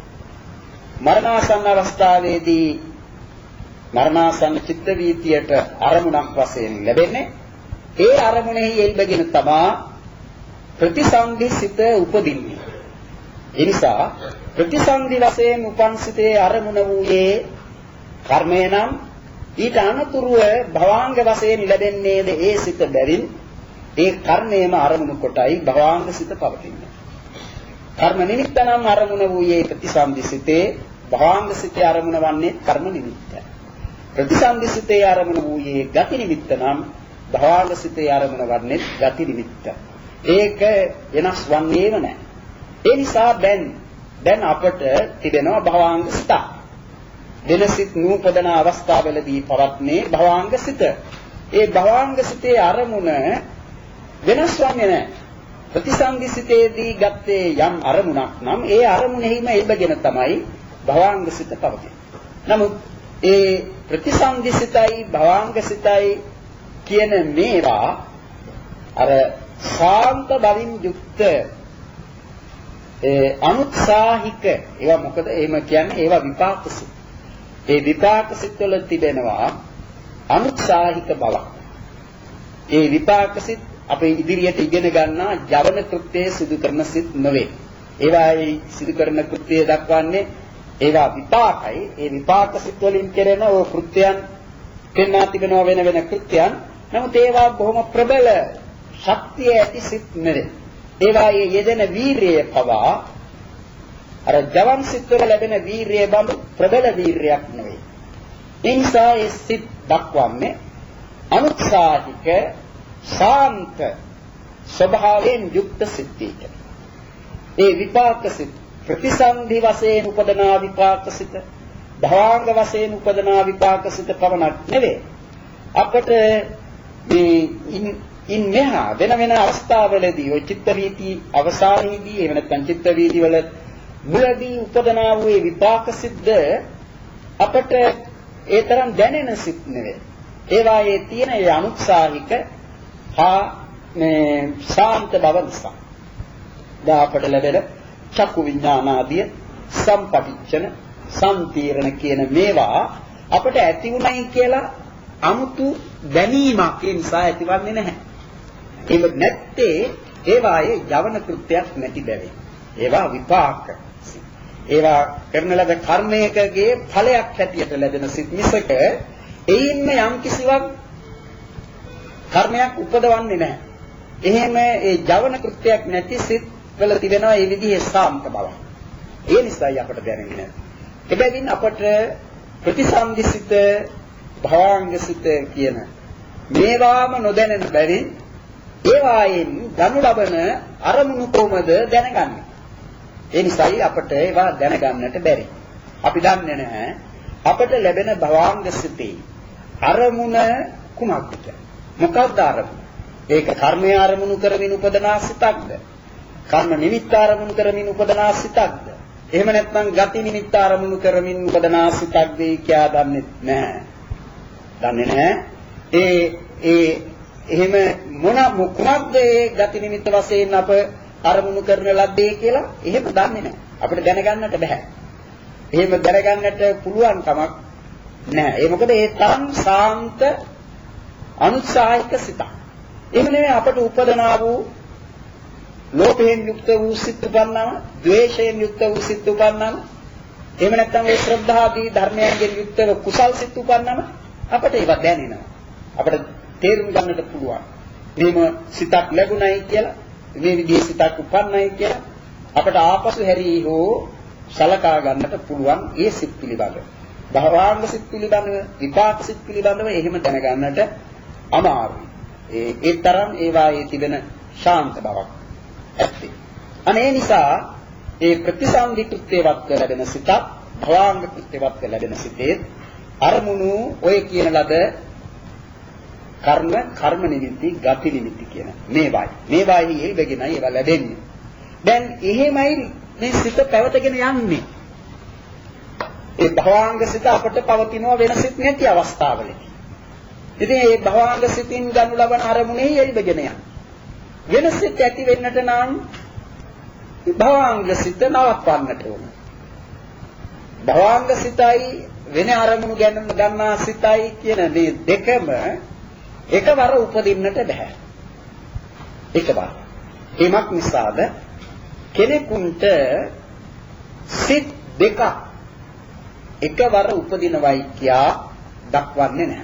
මරණාසන්න අවස්ථාවේදී මරණාසන්න චිත්ත වීතියට අරමුණක් වශයෙන් ලැබෙන්නේ. ඒ අරමුණෙහි යෙල්බගෙන තමා ප්‍රතිසන්දි සිත උපදින්නේ. ඒ නිසා ප්‍රතිසන්දි වශයෙන් උපන් සිතේ අරමුණ වූයේ කර්මය නම් ඊට අනුතුරුව භවාංග වශයෙන් ලැබෙන්නේද ඒ සිත බැවින් ඒ කර්මයේම අරමුණු කොටයි භවාංග සිත පවතින්නේ. කර්ම නිමිත්ත නම් අරමුණ වූයේ ප්‍රතිසන්දි සිතේ, භවාංග සිතේ අරමුණ වන්නේ කර්ම නිමිත්ත. ප්‍රතිසන්දි සිතේ අරමුණ වූයේ ගති නිමිත්ත නම් භවාංග සිතේ අරමුණ වන්නේ ගති නිමිත්ත. ඒක වෙනස් වන්නේම නැහැ. ඒ නිසා දැන් දැන් අපට තිබෙනවා භවාංග සිත. වෙනසිත නූපදන අවස්ථාවලදී පවත්නේ භවාංග සිත. ඒ භවාංග සිතේ අරමුණ වෙනස් වන්නේ නැහැ. ප්‍රතිසන්දි සිතේදී ගත්තේ යම් අරමුණක් නම් ඒ අරමුණෙහිම එල්බගෙන තමයි භවාංග සිත පවතින්නේ. නමුත් ඒ ප්‍රතිසන්දි සිතයි භවාංග සිතයි කියන මේවා අර ශාන්ත බවින් යුක්ත ඒ අනුත්සාහික ඒවා මොකද එහෙම කියන්නේ ඒවා විපාක සිත. ඒ විපාක සිත්වල තිබෙනවා අනුත්සාහික බවක්. ඒ විපාක සිත් අපේ ඉදිරියට ඉගෙන ගන්නා ජවන කෘත්‍යයේ සිදු කරන සිත් නෙවේ. ඒවායි සිදු කරන කෘත්‍යය දක්වන්නේ ඒවා විපාකයි. ඒ විපාක සිත් වලින් කෙරෙන ඕ කෘත්‍යයන් පෙන්වා තිබෙනවා වෙන වෙන කෘත්‍යයන්. නමුත් ඒවා බොහොම ප්‍රබල ශක්තිය ඇති සිත් නෙවේ. ඒවායේ යෙදෙන වීරිය පවා අර ජවන් සිත් වල ලැබෙන වීරිය බඳු ප්‍රබල වීරියක් නෙවේ. ඒ නිසා ඒ සිත් දක්වන්නේ අනුත්සාහික ශාන්ත ස්වභාවයෙන් යුක්ත සිත්තික. ඒ විපාක සිත් ප්‍රතිසන්දි වශයෙන් උපදනා විපාක සිත, භවාංග වශයෙන් උපදනා විපාක සිත පමණක් නෙවේ. අපට මේ ඉන් මෙහා වෙන වෙන අවස්ථාවලදී ඔය චිත්ත වීති අවසානයේදී එහෙම නැත්නම් චිත්ත වීති වල මුලදී උපදනා වූ විපාක සිද්ද අපට ඒ තරම් දැනෙන සිත් නෙවේ. ඒවායේ තියෙන ඒ අනුත්සාහික හා මේ ශාන්ත බව නිසා දා අපට ලැබෙන චක්කු විඥාන ආදී සම්පටිච්ඡන සම්තීරණ කියන මේවා අපට ඇති උනායි කියලා 아무තු දැනීමක් ඒ නිසා ඇතිවන්නේ නැහැ. ඒක නැත්තේ ඒවායේ යවන කෘත්‍යයක් නැති බැවින්. ඒවා විපාක. ඒවා කරන ලද කර්මයකගේ ඵලයක් හැටියට ලැබෙන සිත් මිසක එයින්ම යම් කිසිවක් කර්මයක් උපදවන්නේ නැහැ. එහෙම ඒ ජවන කෘත්‍යයක් නැති සිත් වල තිබෙනවා මේ විදිහේ සාන්ත බව. ඒ නිසායි අපට දැනෙන්නේ. එබැවින් අපට ප්‍රතිසන්දිසිත භවාංගසිත කියන මේවාම නොදැනෙන බැරි ඒවායින් ගනු ලබන අරමුණු කොමද දැනගන්නේ. ඒ නිසායි අපට ඒවා දැනගන්නට බැරි. අපි දන්නේ නැහැ අපට ලැබෙන භවාංගසිතේ අරමුණ කුමක්ද? මොකක්ද අරමුණ? ඒක කර්මය අරමුණු කරමින් උපදනා සිතක්ද? කර්ම නිමිත්ත අරමුණු කරමින් උපදනා සිතක්ද? එහෙම නැත්නම් ගති නිමිත්ත අරමුණු කරමින් උපදනා සිතක්ද කියා දන්නේ නැහැ. දන්නේ නැහැ. ඒ ඒ එහෙම මොන මොකක්ද ඒ ගති නිමිත්ත වශයෙන් අප අරමුණු කරන ලද්දේ කියලා එහෙම දන්නේ නැහැ. අපිට දැනගන්නට බෑ. එහෙම දැනගන්නට පුළුවන් කමක් නැහැ. ඒ මොකද ඒ තරම් සාන්ත අනුත්සාහික සිතක්. එහෙම නෙමෙයි අපට උපදනා වූ ලෝභයෙන් යුක්ත වූ සිත් උපන්නම, ද්වේෂයෙන් යුක්ත වූ සිත් උපන්නම, එහෙම නැත්නම් ඒ ශ්‍රද්ධාදී ධර්මයන්ගෙන් යුක්තව කුසල් සිත් උපන්නම අපට ඒවා දැනෙනවා. අපට තේරුම් ගන්නට පුළුවන්. මෙහෙම සිතක් ලැබුණයි කියලා, මේ විදිහේ සිතක් උපන්නයි කියලා අපට ආපසු හැරී හෝ සලකා ගන්නට පුළුවන් ඒ සිත් පිළිබඳව. භවංග සිත් පිළිබඳව, විපාක සිත් පිළිබඳව එහෙම දැනගන්නට අමාරුයි. ඒ ඒ තරම් ඒවායේ තිබෙන ශාන්ත බවක් ඇත්තේ. අනේ නිසා ඒ ප්‍රතිසන්දි කෘත්‍යවත් ලැබෙන සිතක්, භවංග කෘත්‍යවත් ලැබෙන සිතේ අරමුණු ඔය කියන ලද කර්ම, කර්ම නිමිති, ගති නිමිති කියන මේවායි. මේවායි එල්බගෙනයි ඒවා ලැබෙන්නේ. දැන් එහෙමයි මේ සිත පැවතගෙන යන්නේ. ඒ භවංග සිත අපට පවතිනවා වෙන සිත් නැති අවස්ථාවලදී. ඉතින් මේ භවංග සිතින් ගනු ලබන අරමුණේ එල්බගෙන යන. වෙන සිත් ඇති වෙන්නට නම් භවංග සිත නවත්වන්නට ඕන. භවංග සිතයි වෙන අරමුණු ගැන ගන්නා සිතයි කියන මේ දෙකම එකවර උපදින්නට බෑ. එකවර. එමක් නිසාද කෙනෙකුට සිත් දෙක එකවර උපදිනවයි කියා දක්වන්නේ නැහැ.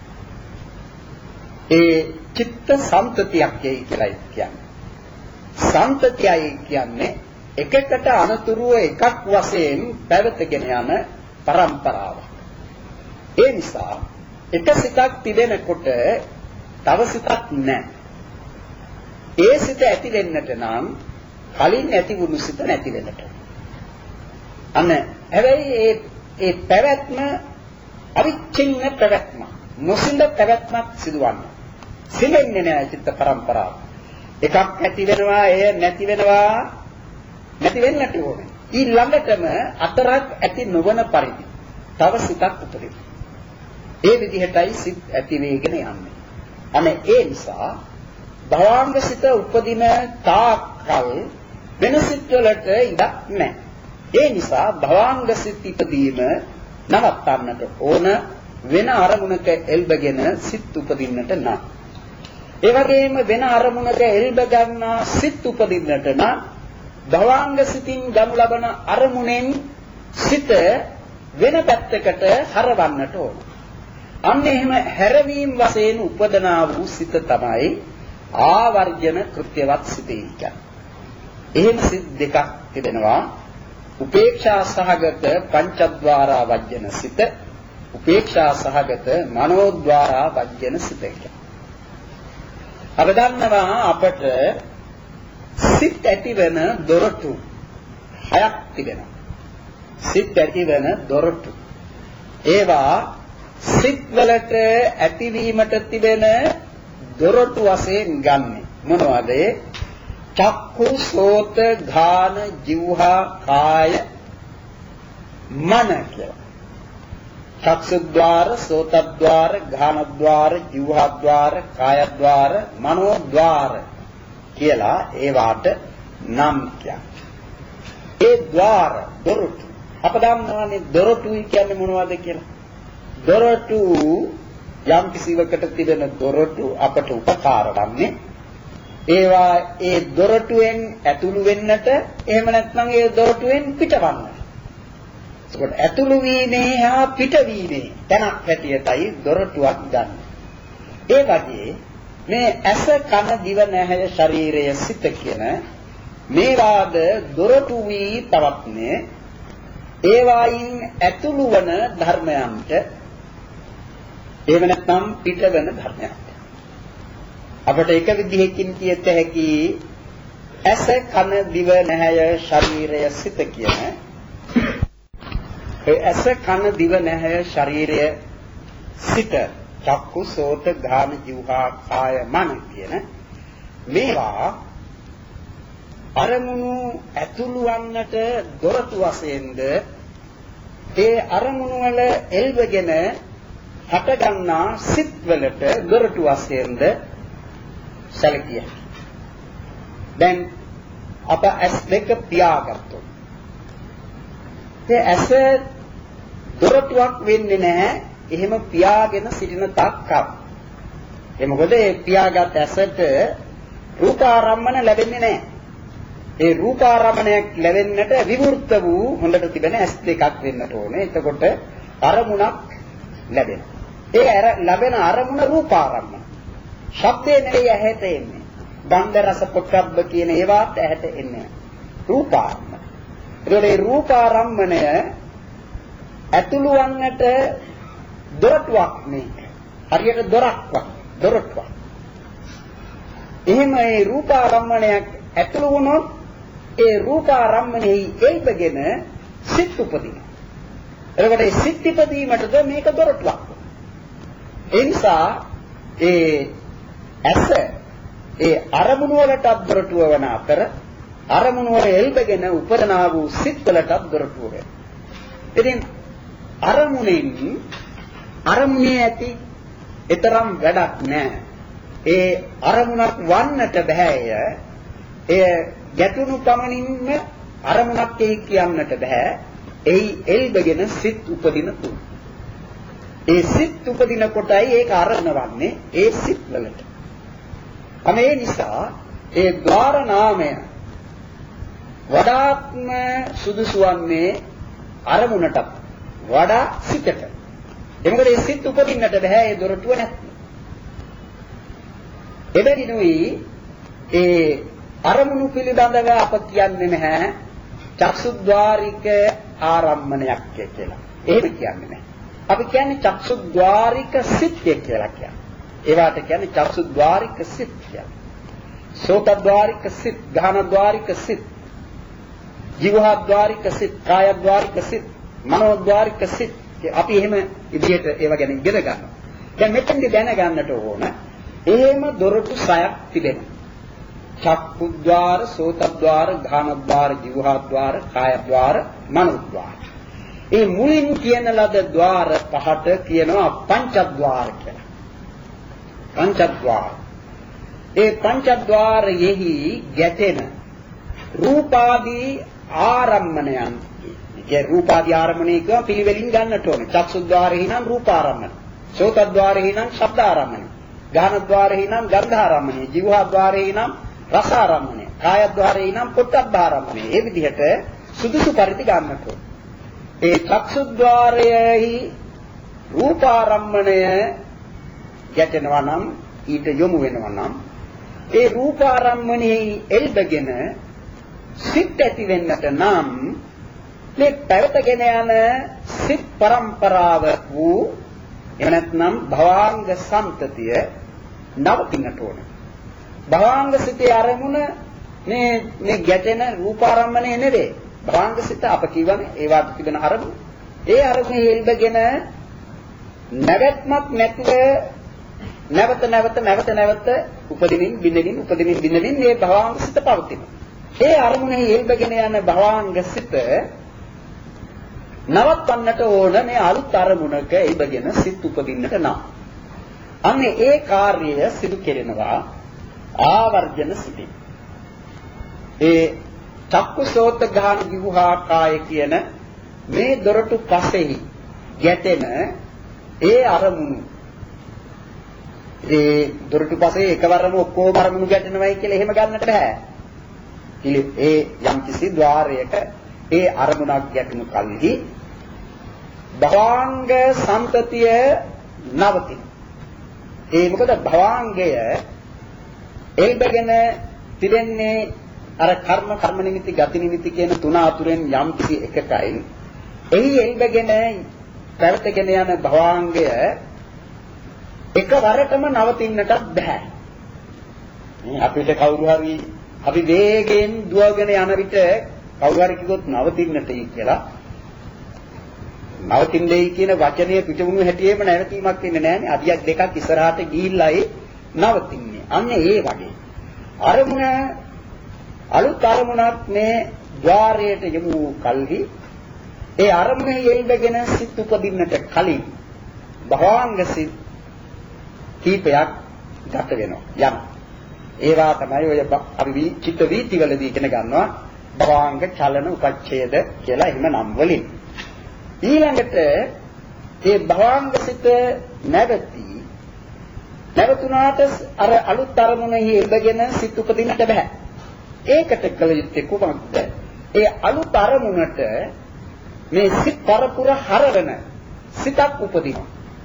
ඒ චිත්ත සම්තතියක් කියලායි කියන්නේ. සම්තතියයි කියන්නේ එකකට අනතුරුව එකක් වශයෙන් පැවතගෙන යන පරම්පරාවක්. ඒ නිසා එක සිතක් තිබෙනකොට තව සිතක් නැහැ. ඒ සිත ඇති වෙන්නට නම් කලින් ඇති වුණු සිත නැති වෙන්නට. අන්න හැබැයි ඒ ඒ පැවැත්ම අවිච්ඡින්න පැවැත්ම, නොසිඳ පැවැත්මක් සිදුවන්නේ. සිඳෙන්නේ නැහැ චිත්ත පරම්පරාව. එකක් ඇති වෙනවා, එය නැති වෙනවා, නැති වෙන්නට ඕනේ. ඊළඟටම අතරක් ඇති නොවන පරිදි තව සිතක් උපදිනවා. ඒ විදිහටයි සිත් ඇති වෙගෙන යන්නේ. අනේ ඒ නිසා භවංග සිත උපදින තාක්කල් වෙන සිත් වලට ඉඩක් නැහැ. ඒ නිසා භවංග සිත් ඉදීම නවත්තන්නට ඕන, වෙන අරමුණක එල්බගෙන සිත් උපදින්නට නම්. ඒ වගේම වෙන අරමුණක එල්බ ගන්නා සිත් උපදින්නට නම් භවංග සිතින් ගනු ලබන අරමුණෙන් සිත වෙන පැත්තකට හරවන්නට ඕන. අන්න එහෙම හැරවීම වශයෙන් උපදනා වූ සිත තමයි ආවර්ජන කෘත්‍යවත් සිතේ කියන්නේ. එහෙම සිත් දෙකක් තිබෙනවා. උපේක්ෂා සහගත පංචද්වාරා වජ්ජන සිත, උපේක්ෂා සහගත මනෝද්වාරා වජ්ජන සිත කියන්නේ. අප දන්නවා අපට සිත් ඇතිවන දොරටු හයක් තිබෙනවා. සිත් ඇතිවන දොරටු. ඒවා සිත් වලට ඇතිවීමට තිබෙන දොරටු වශයෙන් ගන්නෙ මොනවද? චක්කු, සෝත, ඝාන, જીවහා, කාය, මන කියලා. චක්සුද්්වාර, සෝතද්්වාර, ඝානද්්වාර, જીවහාද්්වාර, කායද්්වාර, මනෝද්්වාර කියලා ඒවාට නම් කියන්නේ. ඒ ద్వාර දොරටු. අප දන්නවානේ දොරටුයි කියන්නේ මොනවද කියලා. දොරටු යම් කිසිවකට තිබෙන දොරටු අපට උපකාර වන්නේ ඒවා ඒ දොරටුවෙන් ඇතුළු වෙන්නට, එහෙම නැත්නම් ඒ දොරටුවෙන් පිටවන්නට. ඒකට ඇතුළු වීමේ හා පිටවීමේ තැනක් හැටියටයි දොරටුවක් ගන්න. ඒ වගේ මේ ඇස කන දිව නැහැය ශරීරය සිත කියන මේවාද දොරටු වී පවත්නේ ඒවායින් ඇතුළු වන ධර්මයන්ට එහෙම නැත්නම් පිටවන ධර්මයන්ට අපට එක විදිහකින් කියත හැකි ඇස කන දිව නැහැය ශරීරය සිත කියන ඒ ඇස කන දිව නැහැය ශරීරය සිත චක්කු සෝත ගාන જીවහා කාය මන කියන මේවා අරමුණු ඇතුළු වන්නට දොරටු වශයෙන්ද ඒ අරමුණු වල එල්වගෙන හටගන්නා සිත් වලට දොරටු වශයෙන්ද සැලකිය. දැන් අප ඇස් දෙක පියාගත්තොත් ඒ ඇස දොරටුවක් වෙන්නේ නැහැ එහෙම පියාගෙන සිටින තාක්කල්. ඒ මොකද ඒ පියාගත් ඇසට රූපාරම්මන ලැබෙන්නේ නැහැ. ඒ රූපාරම්මණයක් ලැබෙන්නට විවෘත වූ හොඳට තිබෙන ඇස් දෙකක් වෙන්නට ඕනේ. එතකොට අරමුණක් ලැබෙනවා. ඒ ලැබෙන අරමුණ රූපාරම්මන. ශබ්දේ නෙවෙයි ඇහැට එන්නේ. ගන්ධ රස පොට්ටබ්බ කියන ඒවාත් ඇහැට එන්නේ. රූපාරම්මන. ඒ රූපාරම්මණය ඇතුළු වන්නට දොරටුවක් මේක. හරියට දොරක් වගේ. දොරටුවක්. එහෙම ඒ රූපාරම්මණයක් ඇතුළු වුණොත් ඒ රූපාරම්මණයෙහි එල්බගෙන සිත් උපදිනවා. එතකොට ඒ සිත් ඉපදීමටද මේක දොරටුවක්. ඒ නිසා ඒ ඇස ඒ අරමුණු වලට දොරටුව වන අතර අරමුණු වල එල්බගෙන උපදනා වූ සිත් වලට දොරටුව වෙනවා. ඉතින් අරමුණෙන් අරමුණේ ඇති ඊතරම් වැඩක් නැහැ. ඒ අරමුණක් වන්නට බෑය. එය ගැටුණු පමණින්ම අරමුණක් එයි කියන්නට බෑ. එයි එල්බගෙන සිත් උපදින තුරු. ඒ සිත් උපදින කොටයි ඒක අරමුණ වන්නේ ඒ සිත් වලට. අනේ නිසා ඒ ద్వාර නාමය වඩාත්ම සුදුසු වන්නේ අරමුණට වඩා සිතට. එමකද ඒ සිත් උපදින්නට බෑ ඒ දොරටුව නැත්නම්. එබැවිනුයි ඒ අරමුණු පිළිබඳව අප කියන්නේ නැහැ චක්සුද්්වාරික ආරම්මණයක් කියලා. එහෙම කියන්නේ නැහැ. අපි කියන්නේ චක්සුද්්වාරික සිත් කියලා කියන්නේ. ඒවට කියන්නේ චක්සුද්්වාරික සිත් කියලා. සෝතද්්වාරික සිත්, ගානද්්වාරික සිත්, ජීවහද්්වාරික සිත්, කායද්්වාරික සිත්, මනෝද්්වාරික සිත්. අපි එහෙම ඉදිරියට ඒවා ගැන ඉගෙන ගන්නවා. දැන් මෙතෙන්දි දැනගන්නට ඕන එහෙම දොරටු සයක් තිබෙනවා. චක්කුද්්වාර, සෝතද්්වාර, ගානද්්වාර, ජීවහද්්වාර, කායද්්වාර, මනෝද්්වාර. මේ මුලින් කියන ලද ద్వාර පහට කියනවා පංචද්්වාර කියලා. පංචද්්වාර. ඒ පංචද්්වාරයෙහි ගැටෙන රූපාදී ආරම්මණයන්. ඒ රූපාදී ආරම්මණය කියව පිළිවෙලින් ගන්නට ඕනේ. චක්සුද්්වාරෙහි නම් රූපාරම්මණය, සෝතද්්වාරෙහි නම් ශබ්දාරම්මණය, ගානද්්වාරෙහි නම් ගන්ධාරම්මණය, ජීවහද්්වාරෙහි නම් රසාරම්මණය, කායද්්වාරෙහි නම් පොට්ටබ්බාරම්මණය. මේ විදිහට සුදුසු පරිදි ගන්නට ඕනේ. ඒ චක්සුද්්වාරයෙහි රූපාරම්මණය ගැටෙනවා නම් ඊට යොමු වෙනවා නම් ඒ රූපාරම්මණයෙහි එල්බගෙන සිත් ඇති වෙන්නට නම් මේ පැවතගෙන යන සිත් පරම්පරාව වූ එහෙම නැත්නම් භවාංග සම්තතිය නවතින්නට ඕන. භවාංග සිතේ අරමුණ මේ මේ ගැටෙන රූපාරම්මණය නෙවෙයි. භවාංග සිත අප කියවනේ ඒවට තිබෙන අරමුණ. ඒ අරමුණේ එල්බගෙන නැවැත්මක් නැතිව නැවත නැවත නැවත නැවත උපදිනින් බිඳිනින් උපදිනින් බිඳිනින් මේ භවාංග සිත පවතින. ඒ අරමුණේ එල්බගෙන යන භවාංග සිත නවත්වන්නට ඕන මේ අලුත් අරමුණක එල්බගෙන සිත් උපදින්නට නම්. අන්නේ ඒ කාර්යය සිදු කෙරෙනවා ආවර්ජන සිතින්. ඒ චක්කුසෝත ගාන විවහා කාය කියන මේ දොරටු පසෙහි ගැටෙන ඒ අරමුණු ඒ දොරටු පසේ එකවරම ඔක්කොම අරමුණු ගැටෙනවයි කියලා එහෙම ගන්නට බෑ. ඒ යම්කිසි ద్వාරයක ඒ අරමුණක් ගැටෙනු කල්හි භවාංග සම්තතිය නවතින. ඒ මොකද භවාංගය එල්බගෙන තිබෙන්නේ අර කර්ම කර්ම නිමිති ගති නිමිති කියන තුන අතුරෙන් යම් කිසි එකකයි. එහි එල්බගෙන පැවතගෙන යන භවාංගය එකවරටම නවතින්නටත් බෑ. අපිට කවුරු හරි අපි වේගයෙන් දුවගෙන යන විට කවුරු හරි කිව්වොත් නවතින්නටයි කියලා. නවතින්නේ කියන වචනය පිටුණු හැටියෙම නැවතීමක් වෙන්නේ නැහැනේ. අදියක් දෙකක් ඉස්සරහට ගිහිල්ලායි නවතින්නේ. අන්න ඒ වගේ. අරමුණ අලුත් අරමුණක් මේ ద్వාරයට යමු කල්හි ඒ අරමුණේ යෙල්බගෙන සිත් උපදින්නට කලින් භවාංග සිත් කීපයක් ගත වෙනවා. යම් ඒවා තමයි ඔය අපි චිත්ත වීතිවලදී ඉගෙන ගන්නවා භවාංග චලන උපච්ඡේද කියලා එහෙම නම් වලින්. ඊළඟට මේ භවාංග සිත නැවති නැවතුනාට අර අලුත් අරමුණෙහි ඉඳගෙන සිත් උපදින්නට බෑ. ඒකට කල යුත්තේ කුමක්ද? ඒ අලුත් අරමුණට මේ සිත් පරපුර හරවන සිතක් උපදිනවා.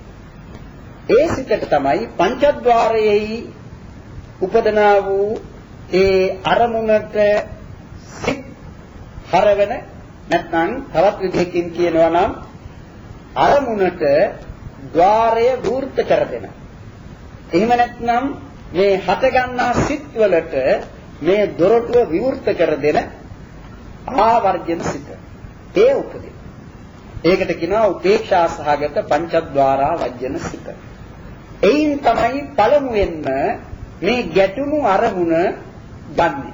ඒ සිතට තමයි පංචද්වාරයේහි උපදනා වූ ඒ අරමුණට සිත් හරවන නැත්නම් තවත් විදිහකින් කියනවා නම් අරමුණට ద్వාරය වෘත්ත කර දෙන. එහෙම නැත්නම් මේ හට ගන්නා සිත් වලට මේ දොරටුව විවෘත කර දෙන ආවර්ජන සිත. ඒ උපදින. ඒකට කියනවා උපේක්ෂා සහගත පංචද්වාරා වජ්ජන සිත. එයින් තමයි පළමුවෙන්ම මේ ගැටුණු අරමුණ ගන්නෙ.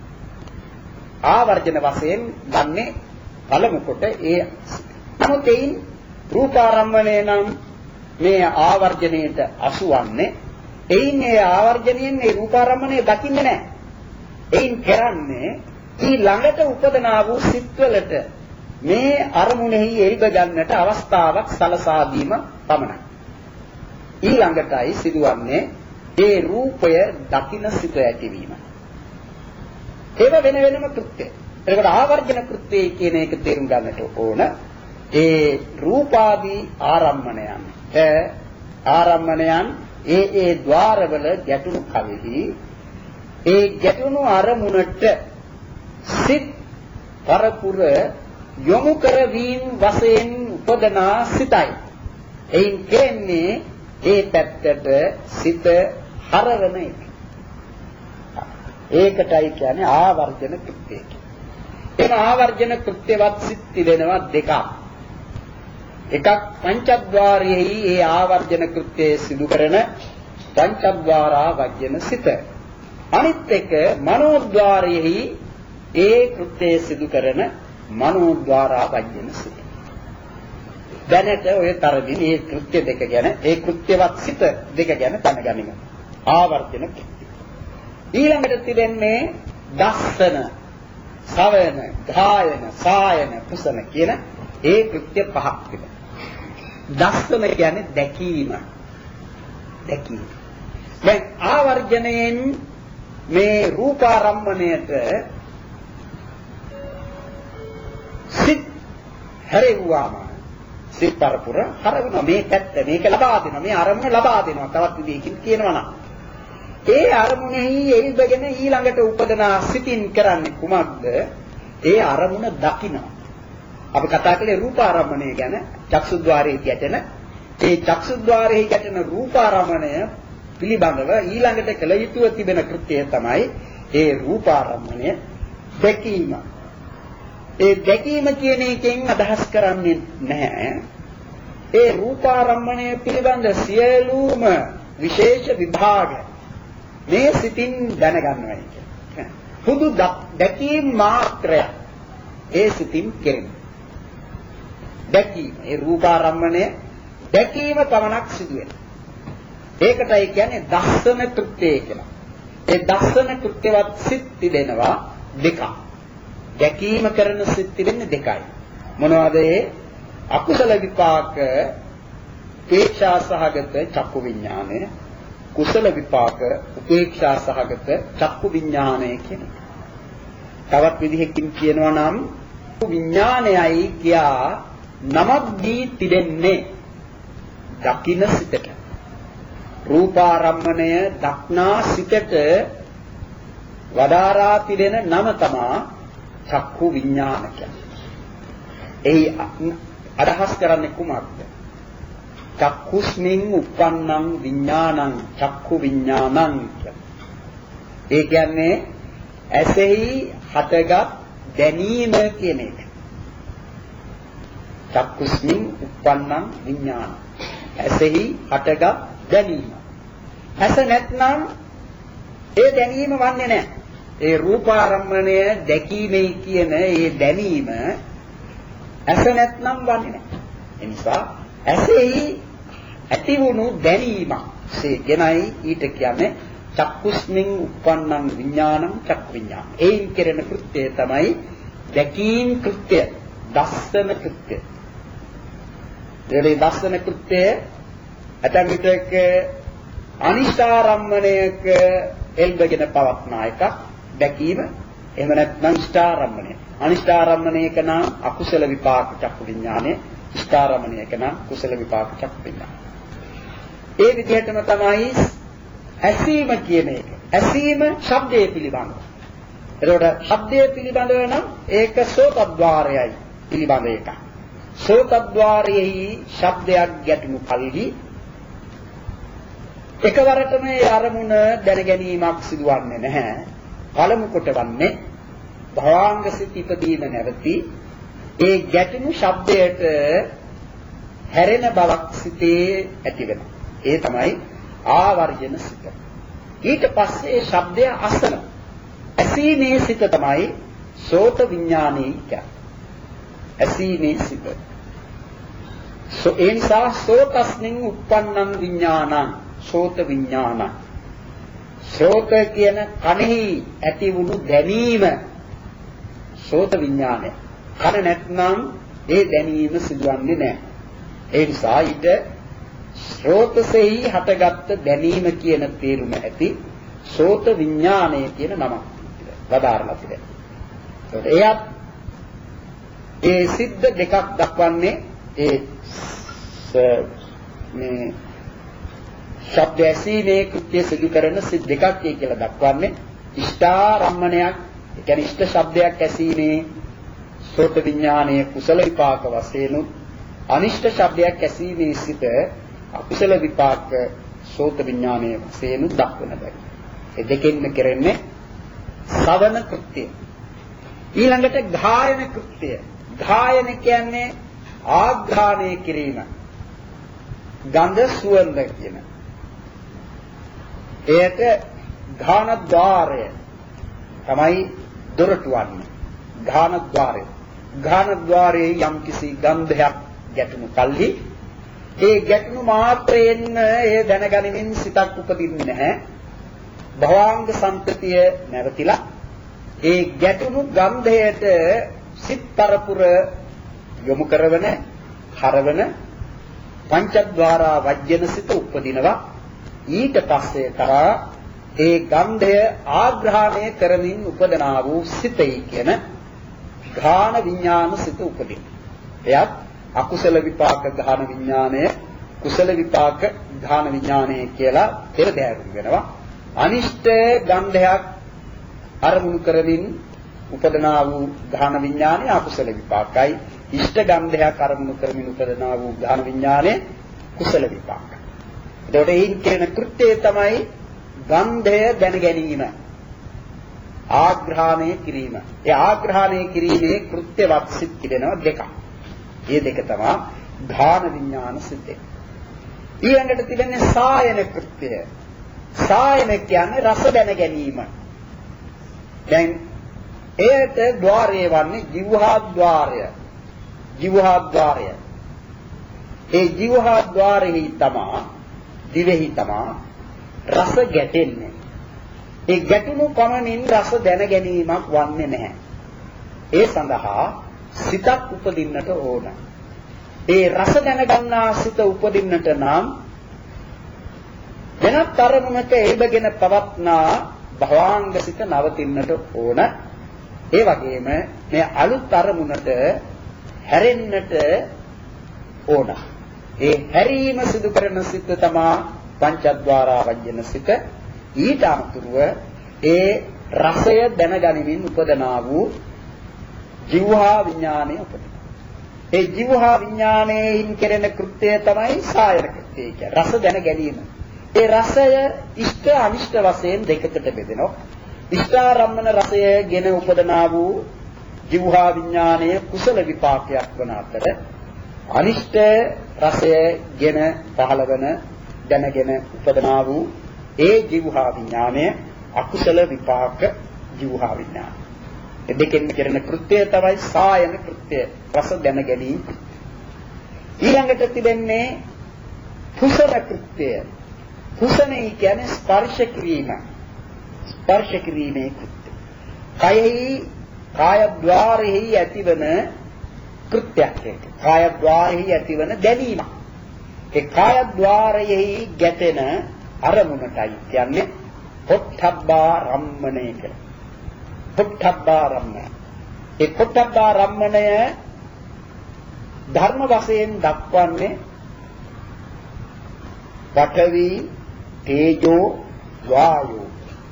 ආවර්ජන වශයෙන් ගන්නෙ පළමු කොට ඒ නමුත් එයින් රූපාරම්මණය නම් මේ ආවර්ජණයට අසුවන්නේ එයින් ඒ ආවර්ජණයෙන් ඒ රූපාරම්මණය දකින්නේ නැහැ. එයින් කරන්නේ ඊ ළඟට උපදනා වූ සිත්වලට මේ අරමුණෙහි එල්බ ගන්නට අවස්ථාවක් සලසා දීම පමණයි. ඊළඟටයි සිදුවන්නේ ඒ රූපය දකින්න සිත ඇතිවීම. ඒක වෙන වෙනම කෘත්‍යය. ඒකට ආවර්ජන කෘත්‍යය කියන එක තේරුම් ගන්නට ඕන. ඒ රූපාදී ආරම්මණයන්. ඒ ආරම්මණයන් ඒ ඒ ద్వාරවල ගැටුණු කලෙහි ඒ ගැටුණු අරමුණට සිත් පරපුර යොමු කරවීම වශයෙන් උපදනා සිතයි. එයින් කියන්නේ ඒ පැත්තට සිත හරවන එක. ඒකටයි කියන්නේ ආවර්ජන කෘත්‍යය. එන ආවර්ජන කෘත්‍යවත් සිත් තිබෙනවා දෙකක්. එකක් පංචද්වාරයේහි ඒ ආවර්ජන කෘත්‍යය සිදු කරන පංචද්වාරා වජ්ජන සිත. අනිත් එක මනෝද්වාරයේහි ඒ කෘත්‍යය සිදු කරන මනෝද්වාරා වජ්ජන සිත. දැනට ඔය තරමින් මේ කෘත්‍ය දෙක ගැන ඒ කෘත්‍යවත් සිත දෙක ගැන දැනගනිමු. ආවර්ජන කෘත්‍ය. ඊළඟට තිබෙන්නේ දස්සන, සවයන, ගායන, සායන, කුසන කියන ඒ කෘත්‍ය පහක් තිබෙනවා. දස්සන කියන්නේ දැකීම. දැකීම. දැන් ආවර්ජණයෙන් මේ රූපාරම්මණයට සිත් හැරෙව්වාම සිත් පරපුර හරවනවා මේ පැත්ත මේක ලබා දෙනවා මේ අරමුණ ලබා දෙනවා තවත් විදිහකින් කියනවා නම් ඒ අරමුණෙහි එල්බගෙන ඊළඟට උපදනා සිතින් කරන්නේ කුමක්ද? ඒ අරමුණ දකිනවා. අපි කතා කළේ රූපාරම්මණය ගැන. චක්සුද්්වාරයේ ගැටෙන ඒ චක්සුද්්වාරයේ ගැටෙන රූපාරම්මණය පිළිබඳව ඊළඟට කළ යුතුව තිබෙන කෘත්‍යය තමයි ඒ රූපාරම්මණය දැකීම. ඒ දැකීම කියන එකෙන් අදහස් කරන්නේ නැහැ ඒ රූපාරම්මණය පිළිබඳ සියලුම විශේෂ විභාග මේ සිතින් දැනගන්නවා කියන්නේ. පුදු දැකීම මාත්‍රය ඒ සිතින් කෙරෙන. දැකීම ඒ රූපාරම්මණය දැකීම පමණක් සිදු වෙනවා. ඒකටයි කියන්නේ දස්සන කෘත්‍යය කියලා. ඒ දස්සන කෘත්‍යවත් සිත් තිබෙනවා දෙකක්. දැකීම කරන සිත් තිබෙන්නේ දෙකයි. මොනවද ඒ? අකුසල විපාක උපේක්ෂා සහගත චක්කු විඥානය, කුසල විපාක උපේක්ෂා සහගත චක්කු විඥානය කියන. තවත් විදිහකින් කියනවා නම් විඥානයයි කියා නමක් දී තිබෙන්නේ දකින්න සිතට. රූපාරම්මණය දක්නා සිතට වදාරා පිළිෙන නම තමා චක්කු විඥාන කියන්නේ. එහි අදහස් කරන්නේ කුමක්ද? චක්කුස්මින් උප්පන්නං විඥානං චක්කු විඥානං කියන්නේ. ඒ කියන්නේ ඇසෙහි හටගත් දැනීම කියන එක. චක්කුස්මින් උප්පන්නං විඥානං. ඇසෙහි හටගත් දැනීම. ඇස නැත්නම් ඒ දැනීම වන්නේ නැහැ. ඒ රූපාරම්මණය දැකීමේ කියන ඒ දැනීම ඇස නැත්නම් වන්නේ නැහැ. ඒ නිසා ඇසෙහි ඇතිවුණු දැනීමක් සේගෙනයි ඊට කියන්නේ චක්කුස්මින් උප්පන්නං විඥානං චක්කු විඥාන. ඒන් කෙරෙන කෘත්‍යය තමයි දැකීම් කෘත්‍යය, දස්සන කෘත්‍යය. ඒ දස්සන කෘත්‍යය ඇතැම් විටක අනිෂ්ඨාරම්මණයක එල්බගෙන පවත්නා එකක් දැකීම. එහෙම නැත්නම් ඉෂ්ඨාරම්මණය. අනිෂ්ඨාරම්මණයක නම් අකුසල විපාක චක්කු විඥානය, ඉෂ්ඨාරම්මණයක නම් කුසල විපාක චක්කු විඥානය. ඒ විදිහටම තමයි ඇසීම කියන එක. ඇසීම ශබ්දයේ පිළිබඳව. එතකොට ශබ්දයේ පිළිබඳව නම් ඒක සෝතද්්වාරයයි පිළිබඳ එකක්. සෝතද්්වාරයේහි ශබ්දයක් ගැටුණු කලෙහි එකවරටම ඒ අරමුණ දැන ගැනීමක් සිදුවන්නේ නැහැ. පළමු කොට වන්නේ භවාංග සිත ඉපදීම නැවති ඒ ගැටුණු ශබ්දයට හැරෙන බවක් සිතේ ඇති වෙනවා. ඒ තමයි ආවර්ජන සිත. ඊට පස්සේ ඒ ශබ්දය අසන ඇසීමේ සිත තමයි සෝත විඥානය කියන්නේ. ඇසීමේ සිත. සෝ ඒ නිසා සෝතස්මින් උප්පන්නං විඥානං සෝත විඥානං. සෝත කියන කනෙහි ඇති වුණු දැනීම සෝත විඥානය. කන නැත්නම් ඒ දැනීම සිදුවන්නේ නැහැ. ඒ නිසා ඊට ශ්‍රෝතසෙහි හටගත් දැනීම කියන තේරුම ඇති සෝත විඥානය කියන නම වදාරලා තිබෙනවා. එයත් ඒ සිද්ධ දෙකක් දක්වන්නේ ඒ මේ ශබ්ද ඇසීමේ කෘත්‍ය සිදු කරන සිද්ධ දෙකක් කියලා දක්වන්නේ ඉෂ්ඨාරම්මණයක්. ඒ කියන්නේ ඉෂ්ඨ ශබ්දයක් ඇසීමේ සෝත විඥානයේ කුසල විපාක වශයෙන් අනිෂ්ඨ ශබ්දයක් ඇසීමේ සිට අකුසල විපාක සෝත විඥානයේ වශයෙන් දක්වන බැරි. ඒ දෙකෙන්ම කරන්නේ ශ්‍රවණ කෘත්‍ය. ඊළඟට ගායන කෘත්‍ය. ගායන කියන්නේ ආග්‍රහණය කිරීම. ගන්ධ සුවඳ කියන. ඒකට ඝානද්්වාරය තමයි දොරටු වන්නේ. ඝානද්්වාරය. ඝානද්්වාරයේ යම්කිසි ගන්ධයක් ගැටුණු කල්හි ඒ ගැටුණු මාත්‍රයෙන් ඒ දැනගැනීමෙන් සිතක් උපදින්නේ නැහැ. භවාංග සම්පතිය නැවතිලා ඒ ගැටුණු ගන්ධයට සිත් පරපුර යොමු කරවන හරවන පංචද්වාරා වජ්ජන සිත උපදිනවා. ඊට පස්සේ කරා ඒ ගන්ධය ආග්‍රහණය කරමින් උපදනා වූ සිතයි කියන ඝාන විඥාන සිත උපදින. එයත් අකුසල විපාක ඝාන විඥානය, කුසල විපාක ඝාන විඥානය කියලා පෙරදෑරුම් වෙනවා. අනිෂ්ඨ ගන්ධයක් අරමුණු කරමින් උපදනා වූ ඝාන විඥානය අකුසල විපාකයි. ඉෂ්ඨ ගන්ධයක් අරමුණු කරමින් උපදනා වූ ඝාන විඥානය කුසල විපාකයි. එතකොට ඒන් කියන කෘත්‍යය තමයි ගන්ධය දැන ගැනීම, ආග්‍රහණය කිරීම. ඒ ආග්‍රහණය කිරීමේ කෘත්‍යවත් සිත් තිබෙනවා දෙකක්. මේ දෙක තමයි ඝාන විඥාන සිතේ. ඊළඟට තිබෙන්නේ සායන කෘත්‍යය. සායන කියන්නේ රස දැන ගැනීම. දැන් ඒට ద్వාරය වන්නේ ජීවහා ద్వාරය. ජීවහා ద్వාරය. ඒ ජීවහා ద్వාරෙහි තමා දිවෙහි තමා රස ගැටෙන්නේ. ඒ ගැටුණු පමණින් රස දැන ගැනීමක් වන්නේ නැහැ. ඒ සඳහා සිතක් උපදින්නට ඕන. ඒ රස දැන ගන්නා සිත උපදින්නට නම් වෙනත් අරමුණක එල්බගෙන පවත්නා භවාංග සිත නවතින්නට ඕන. ඒ වගේම මේ අලුත් අරමුණට හැරෙන්නට ඕන. ඒ හැරීම සිදු කරන සිත තමා පංචද්වාරා වජ්ජන සිත. ඊට අනුතුරුව ඒ රසය දැනගනිමින් උපදනා වූ ජීවහා විඥානය උපදින. ඒ ජීවහා විඥානයෙන් කෙරෙන කෘත්‍යය තමයි සායන කෘත්‍යය කියන්නේ. රස දැන ගැනීම. ඒ රසය ඉෂ්ඨ අනිෂ්ඨ වශයෙන් දෙකකට බෙදෙනවා. ඉෂ්ඨාරම්මන රසය ගෙන උපදනා වූ ජීවහා විඥානයේ කුසල විපාකයක් වන අතර අනිෂ්ඨ රසය ගෙන පහළ වන දැනගෙන උපදනා වූ ඒ ජීවහා විඥානය අකුසල විපාක ජීවහා විඥානය. ඒ දෙකෙන් කෙරෙන කෘත්‍යය තමයි සායන කෘත්‍යය. රස දැන ගැනීම. ඊළඟට තිබෙන්නේ කුසල කෘත්‍යය. කුසලයි කියන්නේ ස්පර්ශ කිරීම. ස්පර්ශ කිරීමේ කෘත්‍යය. කයෙහි කායද්්වාරෙහි ඇතිවන කෘත්‍යයක් ඒක. කායද්්වාරෙහි ඇතිවන දැනීම. ඒ කායද්්වාරයෙහි ගැටෙන අරමුණටයි කියන්නේ පොට්ටබ්බා රම්මණය කියලා. පොට්ටබ්බා රම්මණය. ඒ පොට්ටබ්බා රම්මණය ධර්ම වශයෙන් දක්වන්නේ පඨවි, තේජෝ, වායෝ.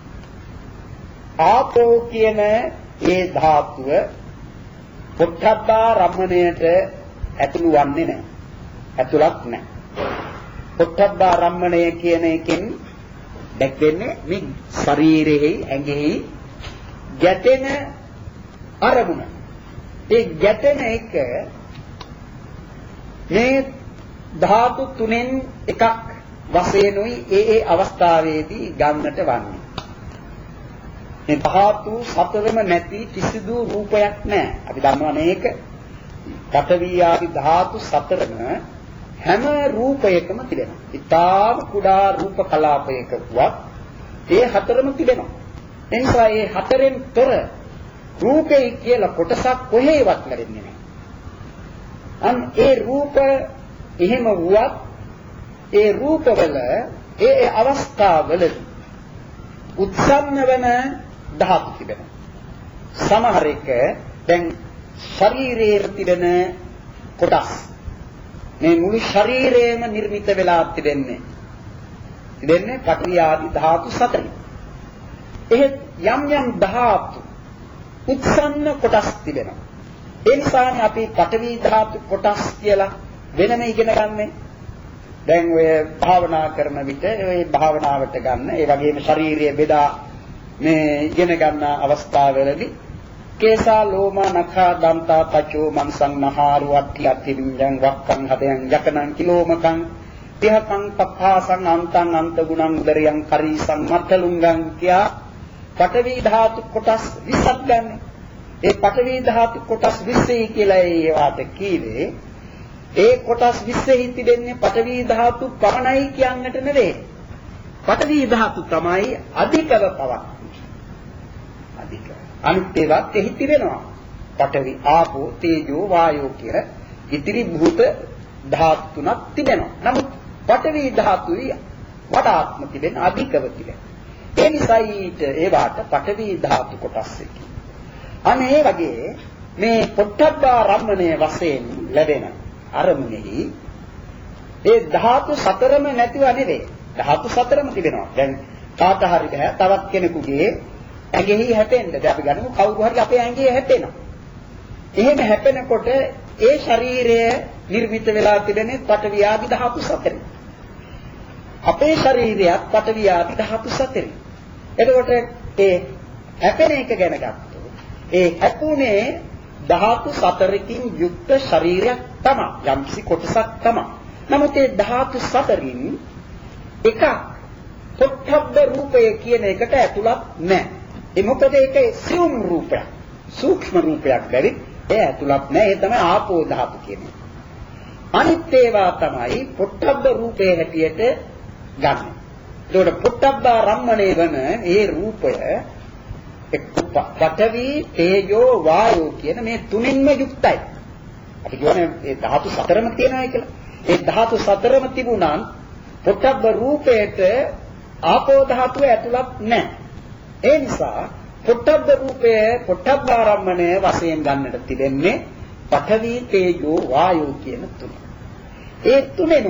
ආපෝ කියන ඒ ධාතුව පොට්ටබ්බා රම්මණයට ඇතුළු වන්නේ නැහැ. ඇතුළත් නැහැ. පොට්ටබ්බා රම්මණය කියන එකෙන් දැක්වෙන්නේ මේ ශරීරෙහි ඇඟෙහි ගැටෙන අරමුණ. ඒ ගැටෙන එක මේ ධාතු තුනෙන් එකක් වශයෙන්ුයි ඒ ඒ අවස්ථාවේදී ගන්නට වන්නේ. මේ ධාතු සතරම නැති කිසිදු රූපයක් නැහැ. අපි දන්නවා මේක. පඨවි ආදී ධාතු සතරම හැම රූපයකම තිබෙනවා. ඊටාම කුඩා රූප කලාපයකවත් ඒ හතරම තිබෙනවා. එනිසා මේ හතරෙන් තොර රූපේ කියලා කොටසක් කොහේවත් ලැබෙන්නේ නැහැ. අන් ඒ රූප එහෙම වුවත් ඒ රූපවල ඒ ඒ අවස්ථාවලදී උත්සන්න වෙන ධාතු තිබෙනවා. සමහර එක දැන් ශරීරයේ තිබෙන කොටස් මේ මුළු ශරීරයම නිර්මිත වෙලා තිබෙන්නේ. තිබෙන්නේ පඨවි ආදී ධාතු සතරයි. එහෙත් යම් යම් ධාතු උත්සන්න කොටස් තිබෙනවා. ඒ නිසානේ අපි පඨවි ධාතු කොටස් කියලා වෙනම ඉගෙන ගන්නෙ. දැන් ඔය භාවනා කරන විට ඔය භාවනාවට ගන්න ඒ වගේම ශාරීරිය බෙදා මේ ඉගෙන ගන්න අවස්ථාවවලදී කේසා ලෝමා නඛා දන්තා පචෝ මන්සං නහාරු අට්ටි අත්තිවිඤ්ඤං වක්කං හදයන් යකනං කිලෝමකං තිහකං පක්ඛාසං අන්තං අන්ත ගුණං උදරියං කරීසං මත්තලුංගං කියා පඨවි ධාතු කොටස් විස්සක් ගන්න. ඒ පඨවි ධාතු කොටස් විස්සයි කියලා ඒවාට කීවේ ඒ කොටස් විස්සෙහි තිබෙන්නේ පඨවි ධාතු පමණයි කියන්නට නෙවෙයි. පඨවි ධාතු තමයි අධිකව පවතින්නේ. අධික. අනිත් ඒවාත් එහි තිබෙනවා. පඨවි, ආපෝ, තේජෝ, වායෝ කියලා ඉතිරි භූත ධාතු තුනක් තිබෙනවා. නමුත් පඨවි ධාතුයි වඩාත්ම තිබෙන අධිකව තිබෙන. ඒ නිසා ඊට ඒවාට පඨවි ධාතු කොටස් එකයි. අනේ ඒ වගේ මේ පොට්ටබ්බා රම්මණය වශයෙන් ලැබෙන අරමුණෙහි ඒ ධාතු සතරම නැතිව නෙවෙයි. ධාතු සතරම තිබෙනවා. දැන් කාට හරි බෑ තවත් කෙනෙකුගේ ඇඟෙහි හැපෙන්න. දැන් අපි ගනිමු කවුරු හරි අපේ ඇඟේ හැපෙනවා. එහෙම හැපෙනකොට ඒ ශරීරය නිර්මිත වෙලා තිබෙන්නේ පඨවි ආදී ධාතු සතරෙන්. අපේ ශරීරයත් පඨවි ආදී ධාතු සතරෙන්. එතකොට ඒ හැපෙන එක ගැන ගත්තොත් ඒ හැපුණේ ධාතු සතරකින් යුක්ත ශරීරයක් තමයි. යම්කිසි කොටසක් තමයි. නමුත් ඒ ධාතු සතරින් එකක් පොට්ටබ්බ රූපය කියන එකට ඇතුළත් නැහැ. ඒ මොකද ඒක සියුම් රූපයක්. සූක්ෂම රූපයක් බැරි ඒ ඇතුළත් නැහැ. ඒ තමයි ආපෝ ධාතු කියන්නේ. අනිත් ඒවා තමයි පොට්ටබ්බ රූපයේ හැටියට ගන්න. ඒකට පොට්ටබ්බ රම්මණය වන ඒ රූපය එක් පඨවි, තේජෝ, වායෝ කියන මේ තුනින්ම යුක්තයි. අපි කියන්නේ මේ ධාතු සතරම තියෙනවා කියලා. ඒ ධාතු සතරම තිබුණා පොට්ටබ්බ රූපයට ආපෝ ධාතුව ඇතුළත් නැහැ. ඒ නිසා පොට්ටබ්බ රූපය පොට්ටබ්බාරම්මණය වශයෙන් ගන්නට තිබෙන්නේ පඨවි, තේජෝ, වායෝ කියන තුන. ඒ තුනෙන්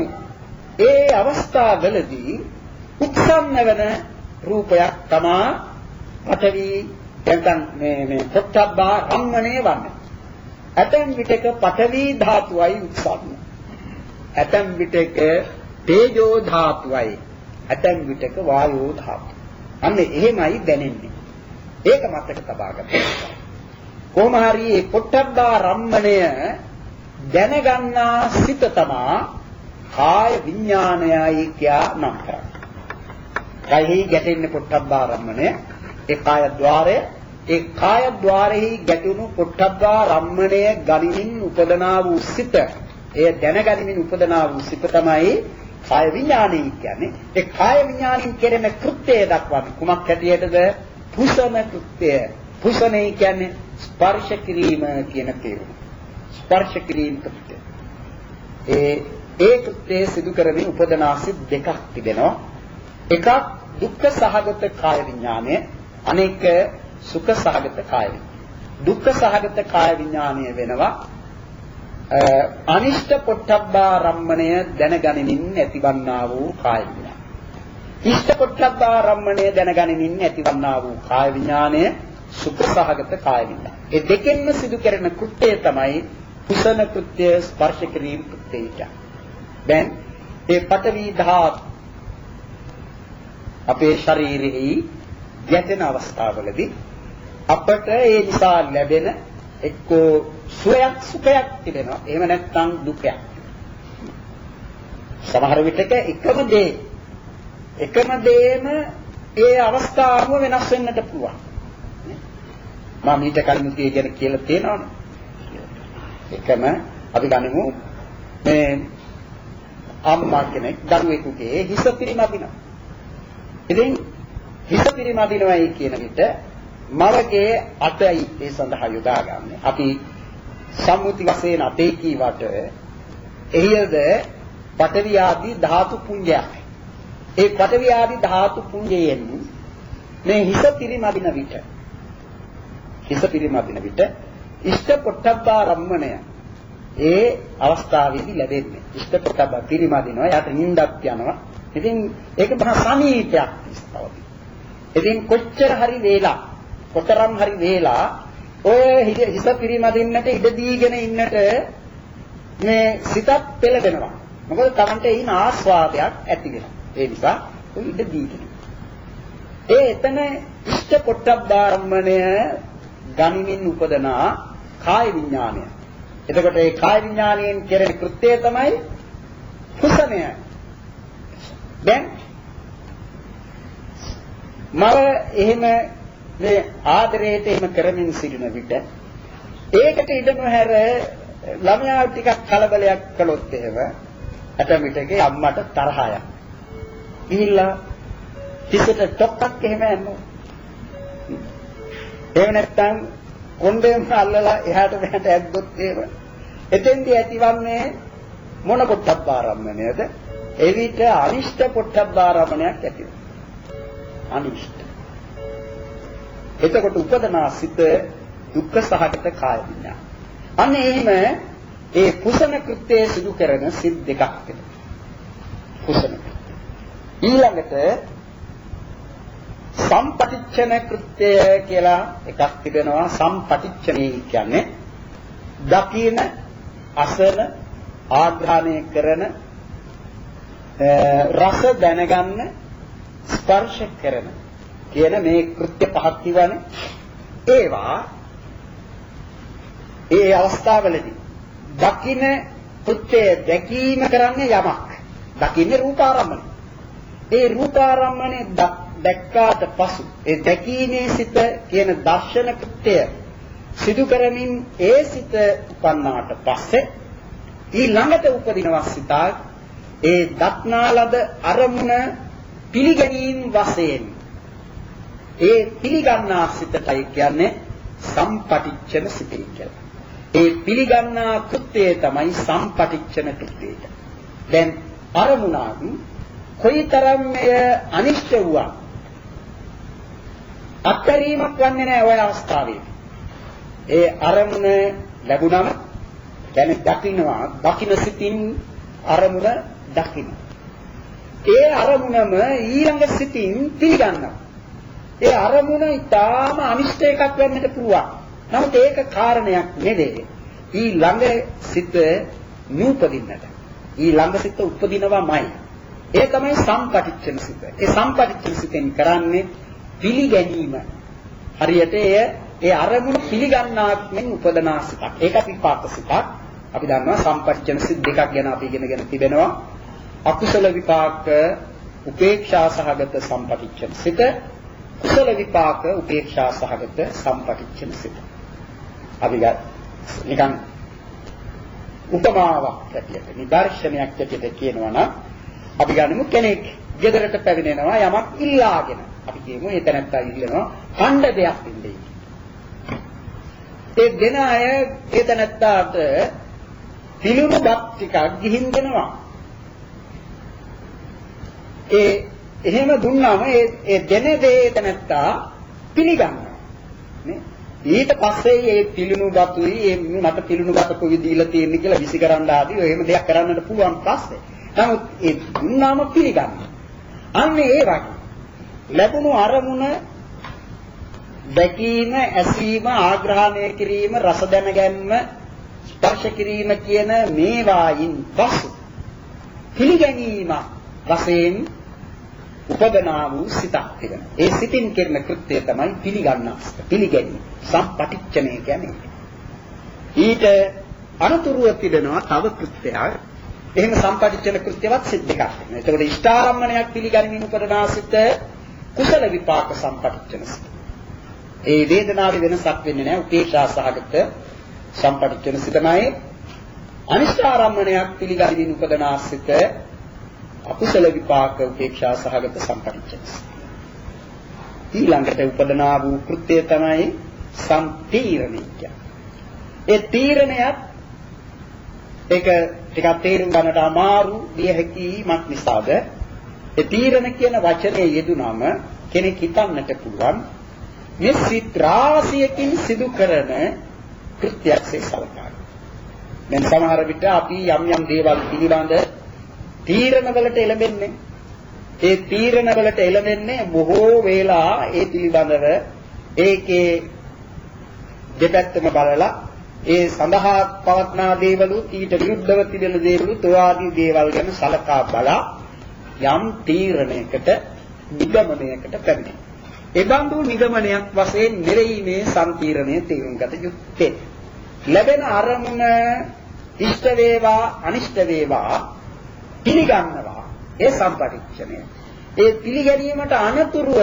ඒ අවස්ථාවවලදී උත්සන්න වෙන රූපයක් තමයි පඨවි නැත්නම් මේ මේ පොට්ටබ්බා රම්මණය වන්නේ. ඇතැම් විටක පඨවි ධාතුවයි උත්සන්න. ඇතැම් විටක තේජෝ ධාතුවයි. ඇතැම් විටක වායෝ ධාතුව. අන්න එහෙමයි දැනෙන්නේ. ඒක මතක තබා ගන්න. කොහොම හරි මේ පොට්ටබ්බා රම්මණය දැනගන්නා සිත තමා කාය විඥානයයි කියා නම් කරන්නේ. කයෙහි ගැටෙන්නේ පොට්ටබ්බා රම්මණය. ඒ කාය ద్వාරය, ඒ කාය ద్వාරෙහි ගැටුණු පොට්ටබ්බා රම්මණය ගනිමින් උපදනා වූ සිත, එය දැනගනිමින් උපදනා වූ සිත තමයි කාය විඥානය කියන්නේ. ඒ කාය විඥානයෙන් කෙරෙන කෘත්‍යය දක්වන්නේ කුමක් හැටියටද? පුසන කෘත්‍යය. පුසනේ කියන්නේ ස්පර්ශ කිරීම කියන තේරුම. ස්පර්ශ කිරීම කෘත්‍යය. ඒ ඒ කෘත්‍යය සිදු කරමින් උපදනා සිත් දෙකක් තිබෙනවා. එකක් දුක්ඛ සහගත කාය විඥානය, අනෙක සුඛ සහගත කාය විඥානය. දුක්ඛ සහගත කාය විඥානය වෙනවා අනිෂ්ඨ පොට්ටබ්බා රම්මණය දැනගනිමින් ඇතිවන්නා වූ කාය විඥානය. ඉෂ්ඨ පොට්ටබ්බා රම්මණය දැනගනිමින් ඇතිවන්නා වූ කාය විඥානය සුඛ සහගත කාය විඥානය. ඒ දෙකෙන්ම සිදු කරන කෘත්‍යය තමයි කුසල කෘත්‍ය, ස්පර්ශ කිරීම කෘත්‍යය කියන්නේ. දැන් ඒ පඨවි ධාතු අපේ ශරීරෙහි ගැටෙන අවස්ථාවලදී අපට ඒ නිසා ලැබෙන එක්කෝ සුවයක් සුඛයක් තිබෙනවා. එහෙම නැත්නම් දුකක්. සමහර විටක එකම දේ එකම දේම ඒ අවස්ථාවම වෙනස් වෙන්නට පුළුවන්. මම ඊට කලින් කිය ගැන කියලා තියෙනවනේ. එකම අපි ගනිමු මේ අම්මා කෙනෙක් දරුවෙකුගේ හිස පිරිමදිනවා. ඉතින් හිස පිරිමදිනවයි කියන විට මවගේ අතයි ඒ සඳහා යොදාගන්නේ. අපි සම්මුති වශයෙන් අතේ කීවට එහිද පඨවි ආදී ධාතු පුඤ්ජයක්. ඒ පඨවි ආදී ධාතු පුඤ්ජයෙන් මේ හිස පිරිමදින විට හිස පිරිමදින විට ඉෂ්ඨ පොට්ටබ්බා රම්මණය ඒ අවස්ථාවේදී ලැබෙන්නේ. ඉෂ්ඨ පොට්ටබ්බා පිරිමදිනවා. යාට නිින්දක් යනවා. ඉතින් ඒක මහා සමීපයක් තවදී. ඉතින් කොච්චර හරි වේලා කොතරම් හරි වේලා ඔය හිස පිරිමදින්නට ඉඩ දීගෙන ඉන්නට මේ සිතත් පෙළවෙනවා. මොකද Tamante ඉන්න ආස්වාදයක් ඇති වෙනවා. ඒ නිසා ඔය ඉඩ දීගෙන. ඒ එතන ඉෂ්ඨ පොට්ටබ්බාරම්මණය ගනිමින් උපදනා කාය විඥානය. එතකොට ඒ කාය විඥානයෙන් කෙරෙන කෘත්‍යය තමයි කුසලය. දැන් මම එහෙම මේ ආදරයට එහෙම කරමින් සිටින විට ඒකට ඉඩ නොහැර ළමයා ටිකක් කලබලයක් කළොත් එහෙම අතම විටකේ අම්මට තරහා යනවා. ගිහිල්ලා කිසිට ටොක්ක්ක් එහෙම යනවා. එහෙම නැත්නම් කොණ්ඩේම අල්ලලා එහාට මෙහාට ඇද්දොත් එහෙම එතෙන්දී ඇතිවන්නේ මොන පොට්ටබ්බාරම්මණයද? එවිට අනිෂ්ඨ පොට්ටබ්බාරම්මණයක් ඇති වෙනවා. අනිෂ්ඨ. එතකොට උපදනා සිත දුක්ඛ සහගත කාය විඥාන. අන්න එහෙම ඒ කුසල කෘත්‍යය සිදු කරන සිත් දෙකක් තිබෙනවා. කුසල. ඊළඟට සම්පටිච්ඡන කෘත්‍යය කියලා එකක් තිබෙනවා. සම්පටිච්ඡනේ කියන්නේ දකින, අසන, ආග්‍රහණය කරන, රස දැනගන්න, ස්පර්ශ කරන කියන මේ කෘත්‍ය පහක් තිබවනේ. ඒවා ඒ අවස්ථාවලදී දකින කෘත්‍ය දැකීම කරන්නේ යමක්. දකින්නේ රූපාරම්මණය. ඒ රූපාරම්මණය දැක්කාට පසු ඒ දැකීමේ සිත කියන දර්ශන කෘත්‍ය සිදු කරමින් ඒ සිත උපන්නාට පස්සේ ඊළඟට උපදිනවා සිතක් ඒ දක්නාලද අරමුණ පිළිගැනීම වශයෙන් ඒ පිළිගන්නා සිතයි කියන්නේ සම්පටිච්ඡන සිතයි කියලා. ඒ පිළිගන්නා කෘත්‍යය තමයි සම්පටිච්ඡන කෘත්‍යය. දැන් අරමුණක් කොයිතරම් එය අනිශ්චය වුණා අත්හැරීමක් වන්නේ නැහැ ওই අවස්ථාවේ. ඒ අරමුණ ලැබුණම දැන් දකින්නවා දකින්න සිතින් අරමුණ දකින්න. ඒ අරමුණම ඊළඟ සිතින් පිළිගන්නවා. ඒ අරමුණ ඊටාම අනිෂ්ට එකක් වෙන්නට පුළුවන්. නමුත් ඒක කාරණයක් නෙවෙයි. ඊළඟ සිත නූපදින්නට. ඊළඟ සිත උපදිනවමයි. ඒ තමයි සම්පටිච්ඡන සිත. ඒ සම්පටිච්ඡන සිතෙන් කරන්නේ පිළිගැනීම. හරියට එය ඒ අරමුණ පිළිගන්නාක් මෙන් උපදනා සිතක්. ඒකත් විපාක සිතක්. අපි දන්නවා සම්පටිච්ඡන සිත් දෙකක් ගැන අපි ඉගෙනගෙන තිබෙනවා. අකුසල විපාක උපේක්ෂා සහගත සම්පටිච්ඡන සිත. කුසල විපාක උපේක්ෂා සහගත සම්පටිච්ඡන සිත. අපි නිකන් උපමාවක් ඇටියට නිදර්ශනයක් ඇටියට කියනවා නම් අපි ගන්නමු කෙනෙක් ගෙදරට පැමිණෙනවා යමක් ඉල්ලාගෙන. අපි කියමු ඒ තැනත්තා ඉල්ලනවා ඛණ්ඩ දෙයක් දෙන්නේ. ඒ දෙන අය ඒ තැනත්තාට පිළිණු බත් ටිකක් ගිහින් දෙනවා. ඒ එහෙම දුන්නාම ඒ ඒ දෙන දේ තැනත්තා පිළිගන්නවා. නේ? ඊට පස්සේ මේ පිළිණු බතුයි මේ මට පිළිණු බත කොයි දීලා තියෙන්නේ කියලා විසිකරන්න ආදී ඔය එහෙම දෙයක් කරන්නට පුළුවන් පස්සේ. නමුත් ඒ දුන්නාම පිළිගන්නවා. අන්න ඒ වගේ ලැබුණු අරමුණ දැකීම, ඇසීම, ආග්‍රහණය කිරීම, රස දැනගැනීම, ස්පර්ශ කිරීම කියන මේවායින් පසු පිළිගැනීම වශයෙන් උපදනා වූ සිතක් තිබෙනවා. ඒ සිතින් කරන කෘත්‍යය තමයි පිළිගන්නා සිත. පිළිගැනීම. සම්පටිච්ඡනය කියන්නේ. ඊට අනුතුරුව තිබෙනවා තව කෘත්‍යයක්. එහෙම සම්පටිච්ඡන කෘත්‍යවත් සිත් දෙකක් වෙනවා. එතකොට ඉෂ්ඨාරම්මණයක් පිළිගැනීම උපදනා සිත කුසල විපාක සම්පටිච්ඡන සිත. ඒ වේදනාවේ වෙනසක් වෙන්නේ නැහැ. උපේක්ෂා සහගත සම්පටිච්ඡන සිතමයි. අනිෂ්ඨාරම්මණයක් පිළිගැනීම උපදනා සිත අකුසල විපාක උපේක්ෂා සහගත සම්පටිච්ඡන සිත. ඊළඟට උපදනා වූ කෘත්‍යය තමයි සම්තීරණය කියන්නේ. ඒ තීරණයත් ඒක ටිකක් තේරුම් ගන්නට අමාරු විය හැකියිමත් නිසාද ඒ තීරණ කියන වචනේ යෙදුනම කෙනෙක් හිතන්නට පුළුවන් මේ සිත් රාශියකින් සිදු කරන කෘත්‍යයක්සේ සලකනවා. දැන් සමහර විට අපි යම් යම් දේවල් පිළිබඳ තීරණ වලට එළඹෙන්නේ. ඒ තීරණ වලට එළඹෙන්නේ බොහෝ වේලා ඒ පිළිබඳව ඒකේ දෙපැත්තම බලලා ඒ සඳහා පවත්නා දේවලුත් ඊට විරුද්ධව තිබෙන දේවලුත් ආදී දේවල් ගැන සලකා බලා යම් තීරණයකට නිගමනයකට පැමිණෙනවා. ඒ බඳු නිගමනයක් වශයෙන් මෙලෙහි මේ සම්තීරණය තේරුම් ගත යුත්තේ. ලැබෙන අරමුණ ඉෂ්ට වේවා අනිෂ්ට වේවා පිළිගන්නවා. ඒ සම්පටිච්ඡනය. ඒ පිළිගැනීමට අනතුරුව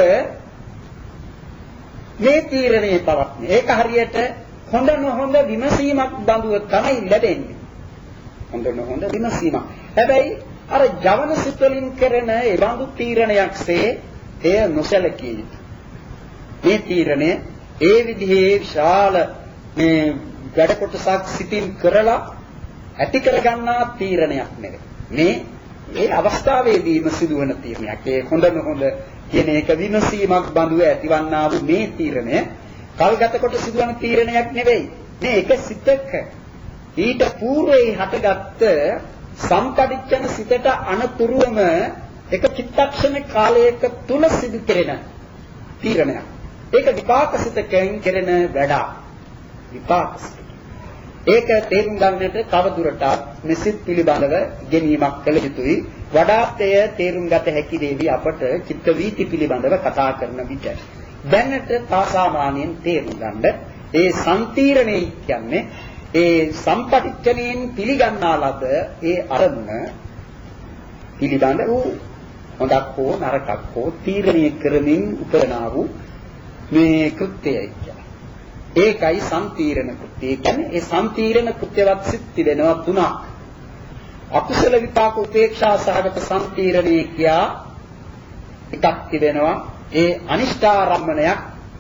මේ තීරණේ පවත්නේ. ඒක හරියට හොඳ නොහොඳ විමසීමක් බඳුව තමයි ලැබෙන්නේ. හොඳ නොහොඳ විමසීමක්. හැබැයි අර ජවන සිත් වලින් කරන ඒ බඳු තීරණයක්සේ එය නොසලකී යුතුයි. මේ තීරණය ඒ විදිහේ විශාල මේ වැඩ කොටසක් සිතින් කරලා ඇති කරගන්නා තීරණයක් නෙවෙයි. මේ ඒ අවස්ථාවේදීම සිදුවන තීරණයක්. ඒ හොඳ නොහොඳ කියන එක විමසීමක් බඳුව ඇතිවන්නා වූ මේ තීරණය කල්ගත කොට සිදුවන තීරණයක් නෙවෙයි. මේ එක සිතක ඊට పూర్වයේ හටගත්ත සම්පටිච්ඡන සිතට අනතුරුවම එක චිත්තක්ෂණ කාලයක තුල සිදු කෙරෙන තීරණයක්. ඒක විපාක සිතකෙන් කෙරෙන වැඩක්. විපාක සිත. ඒක තේරුම් ගන්නට තව දුරටත් මෙසිත පිළිබඳව ගැනීමක් කළ යුතුයි. වඩාත් එය තේරුම් ගත හැකි දේවි අපට චිත්ත වීති පිළිබඳව කතා කරන විට දැනට සාමාන්‍යයෙන් තේරුම් ගන්න ඒ සම්තීරණය කියන්නේ ඒ සම්පටිච්ඡනයෙන් පිළිගන්නා ලද ඒ අරමුණ පිළිබඳ වූ හොඳක් හෝ නරකක් හෝ තීරණය කරමින් උපරනා වූ මේ කෘත්‍යයයි කියන්නේ. ඒකයි සම්තීරණ කෘත්‍යය කියන්නේ. ඒ සම්තීරණ කෘත්‍යවත් සිත් තිබෙනවා තුනක්. අකුසල විපාක උපේක්ෂා සහගත සම්තීරණේ කියා එකක් තිබෙනවා. ඒ අනිෂ්ඨාරම්මණයක්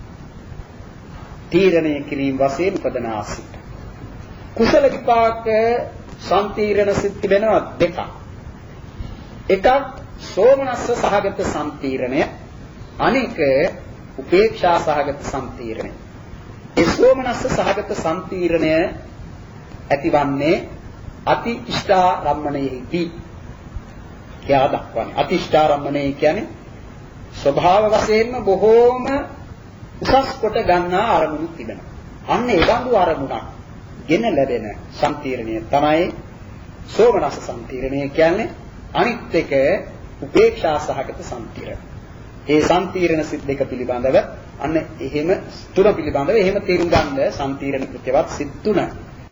තීරණය කිරීම වශයෙන් උපදනා සිත්. කුසල විපාක සම්තීරණ සිත් තිබෙනවා දෙකක්. එකක් සෝමනස්ස සහගත සම්තීරණය, අනෙක උපේක්ෂා සහගත සම්තීරණය. ඒ සෝමනස්ස සහගත සම්තීරණය ඇතිවන්නේ අති ඉෂ්ඨාරම්මණයෙහිදී. කියා දක්වන්නේ. අති ඉෂ්ඨාරම්මණය කියන්නේ ස්වභාව වශයෙන්ම බොහෝම උසස් කොට ගන්නා අරමුණු තිබෙනවා. අන්න ඒ බඳු අරමුණක් ගෙන ලැබෙන සම්තිරණය තමයි සෝමනස්ස සම්තිරණය කියන්නේ. අනිත් එක උපේක්ෂා සහගත සම්තිරණ. ඒ සම්තිරණ සිත් දෙක පිළිබඳව අන්න එහෙම තුන පිළිබඳව එහෙම තේරුම් ගන්න සම්තිරණ කෘත්‍යවත් සිත් තුන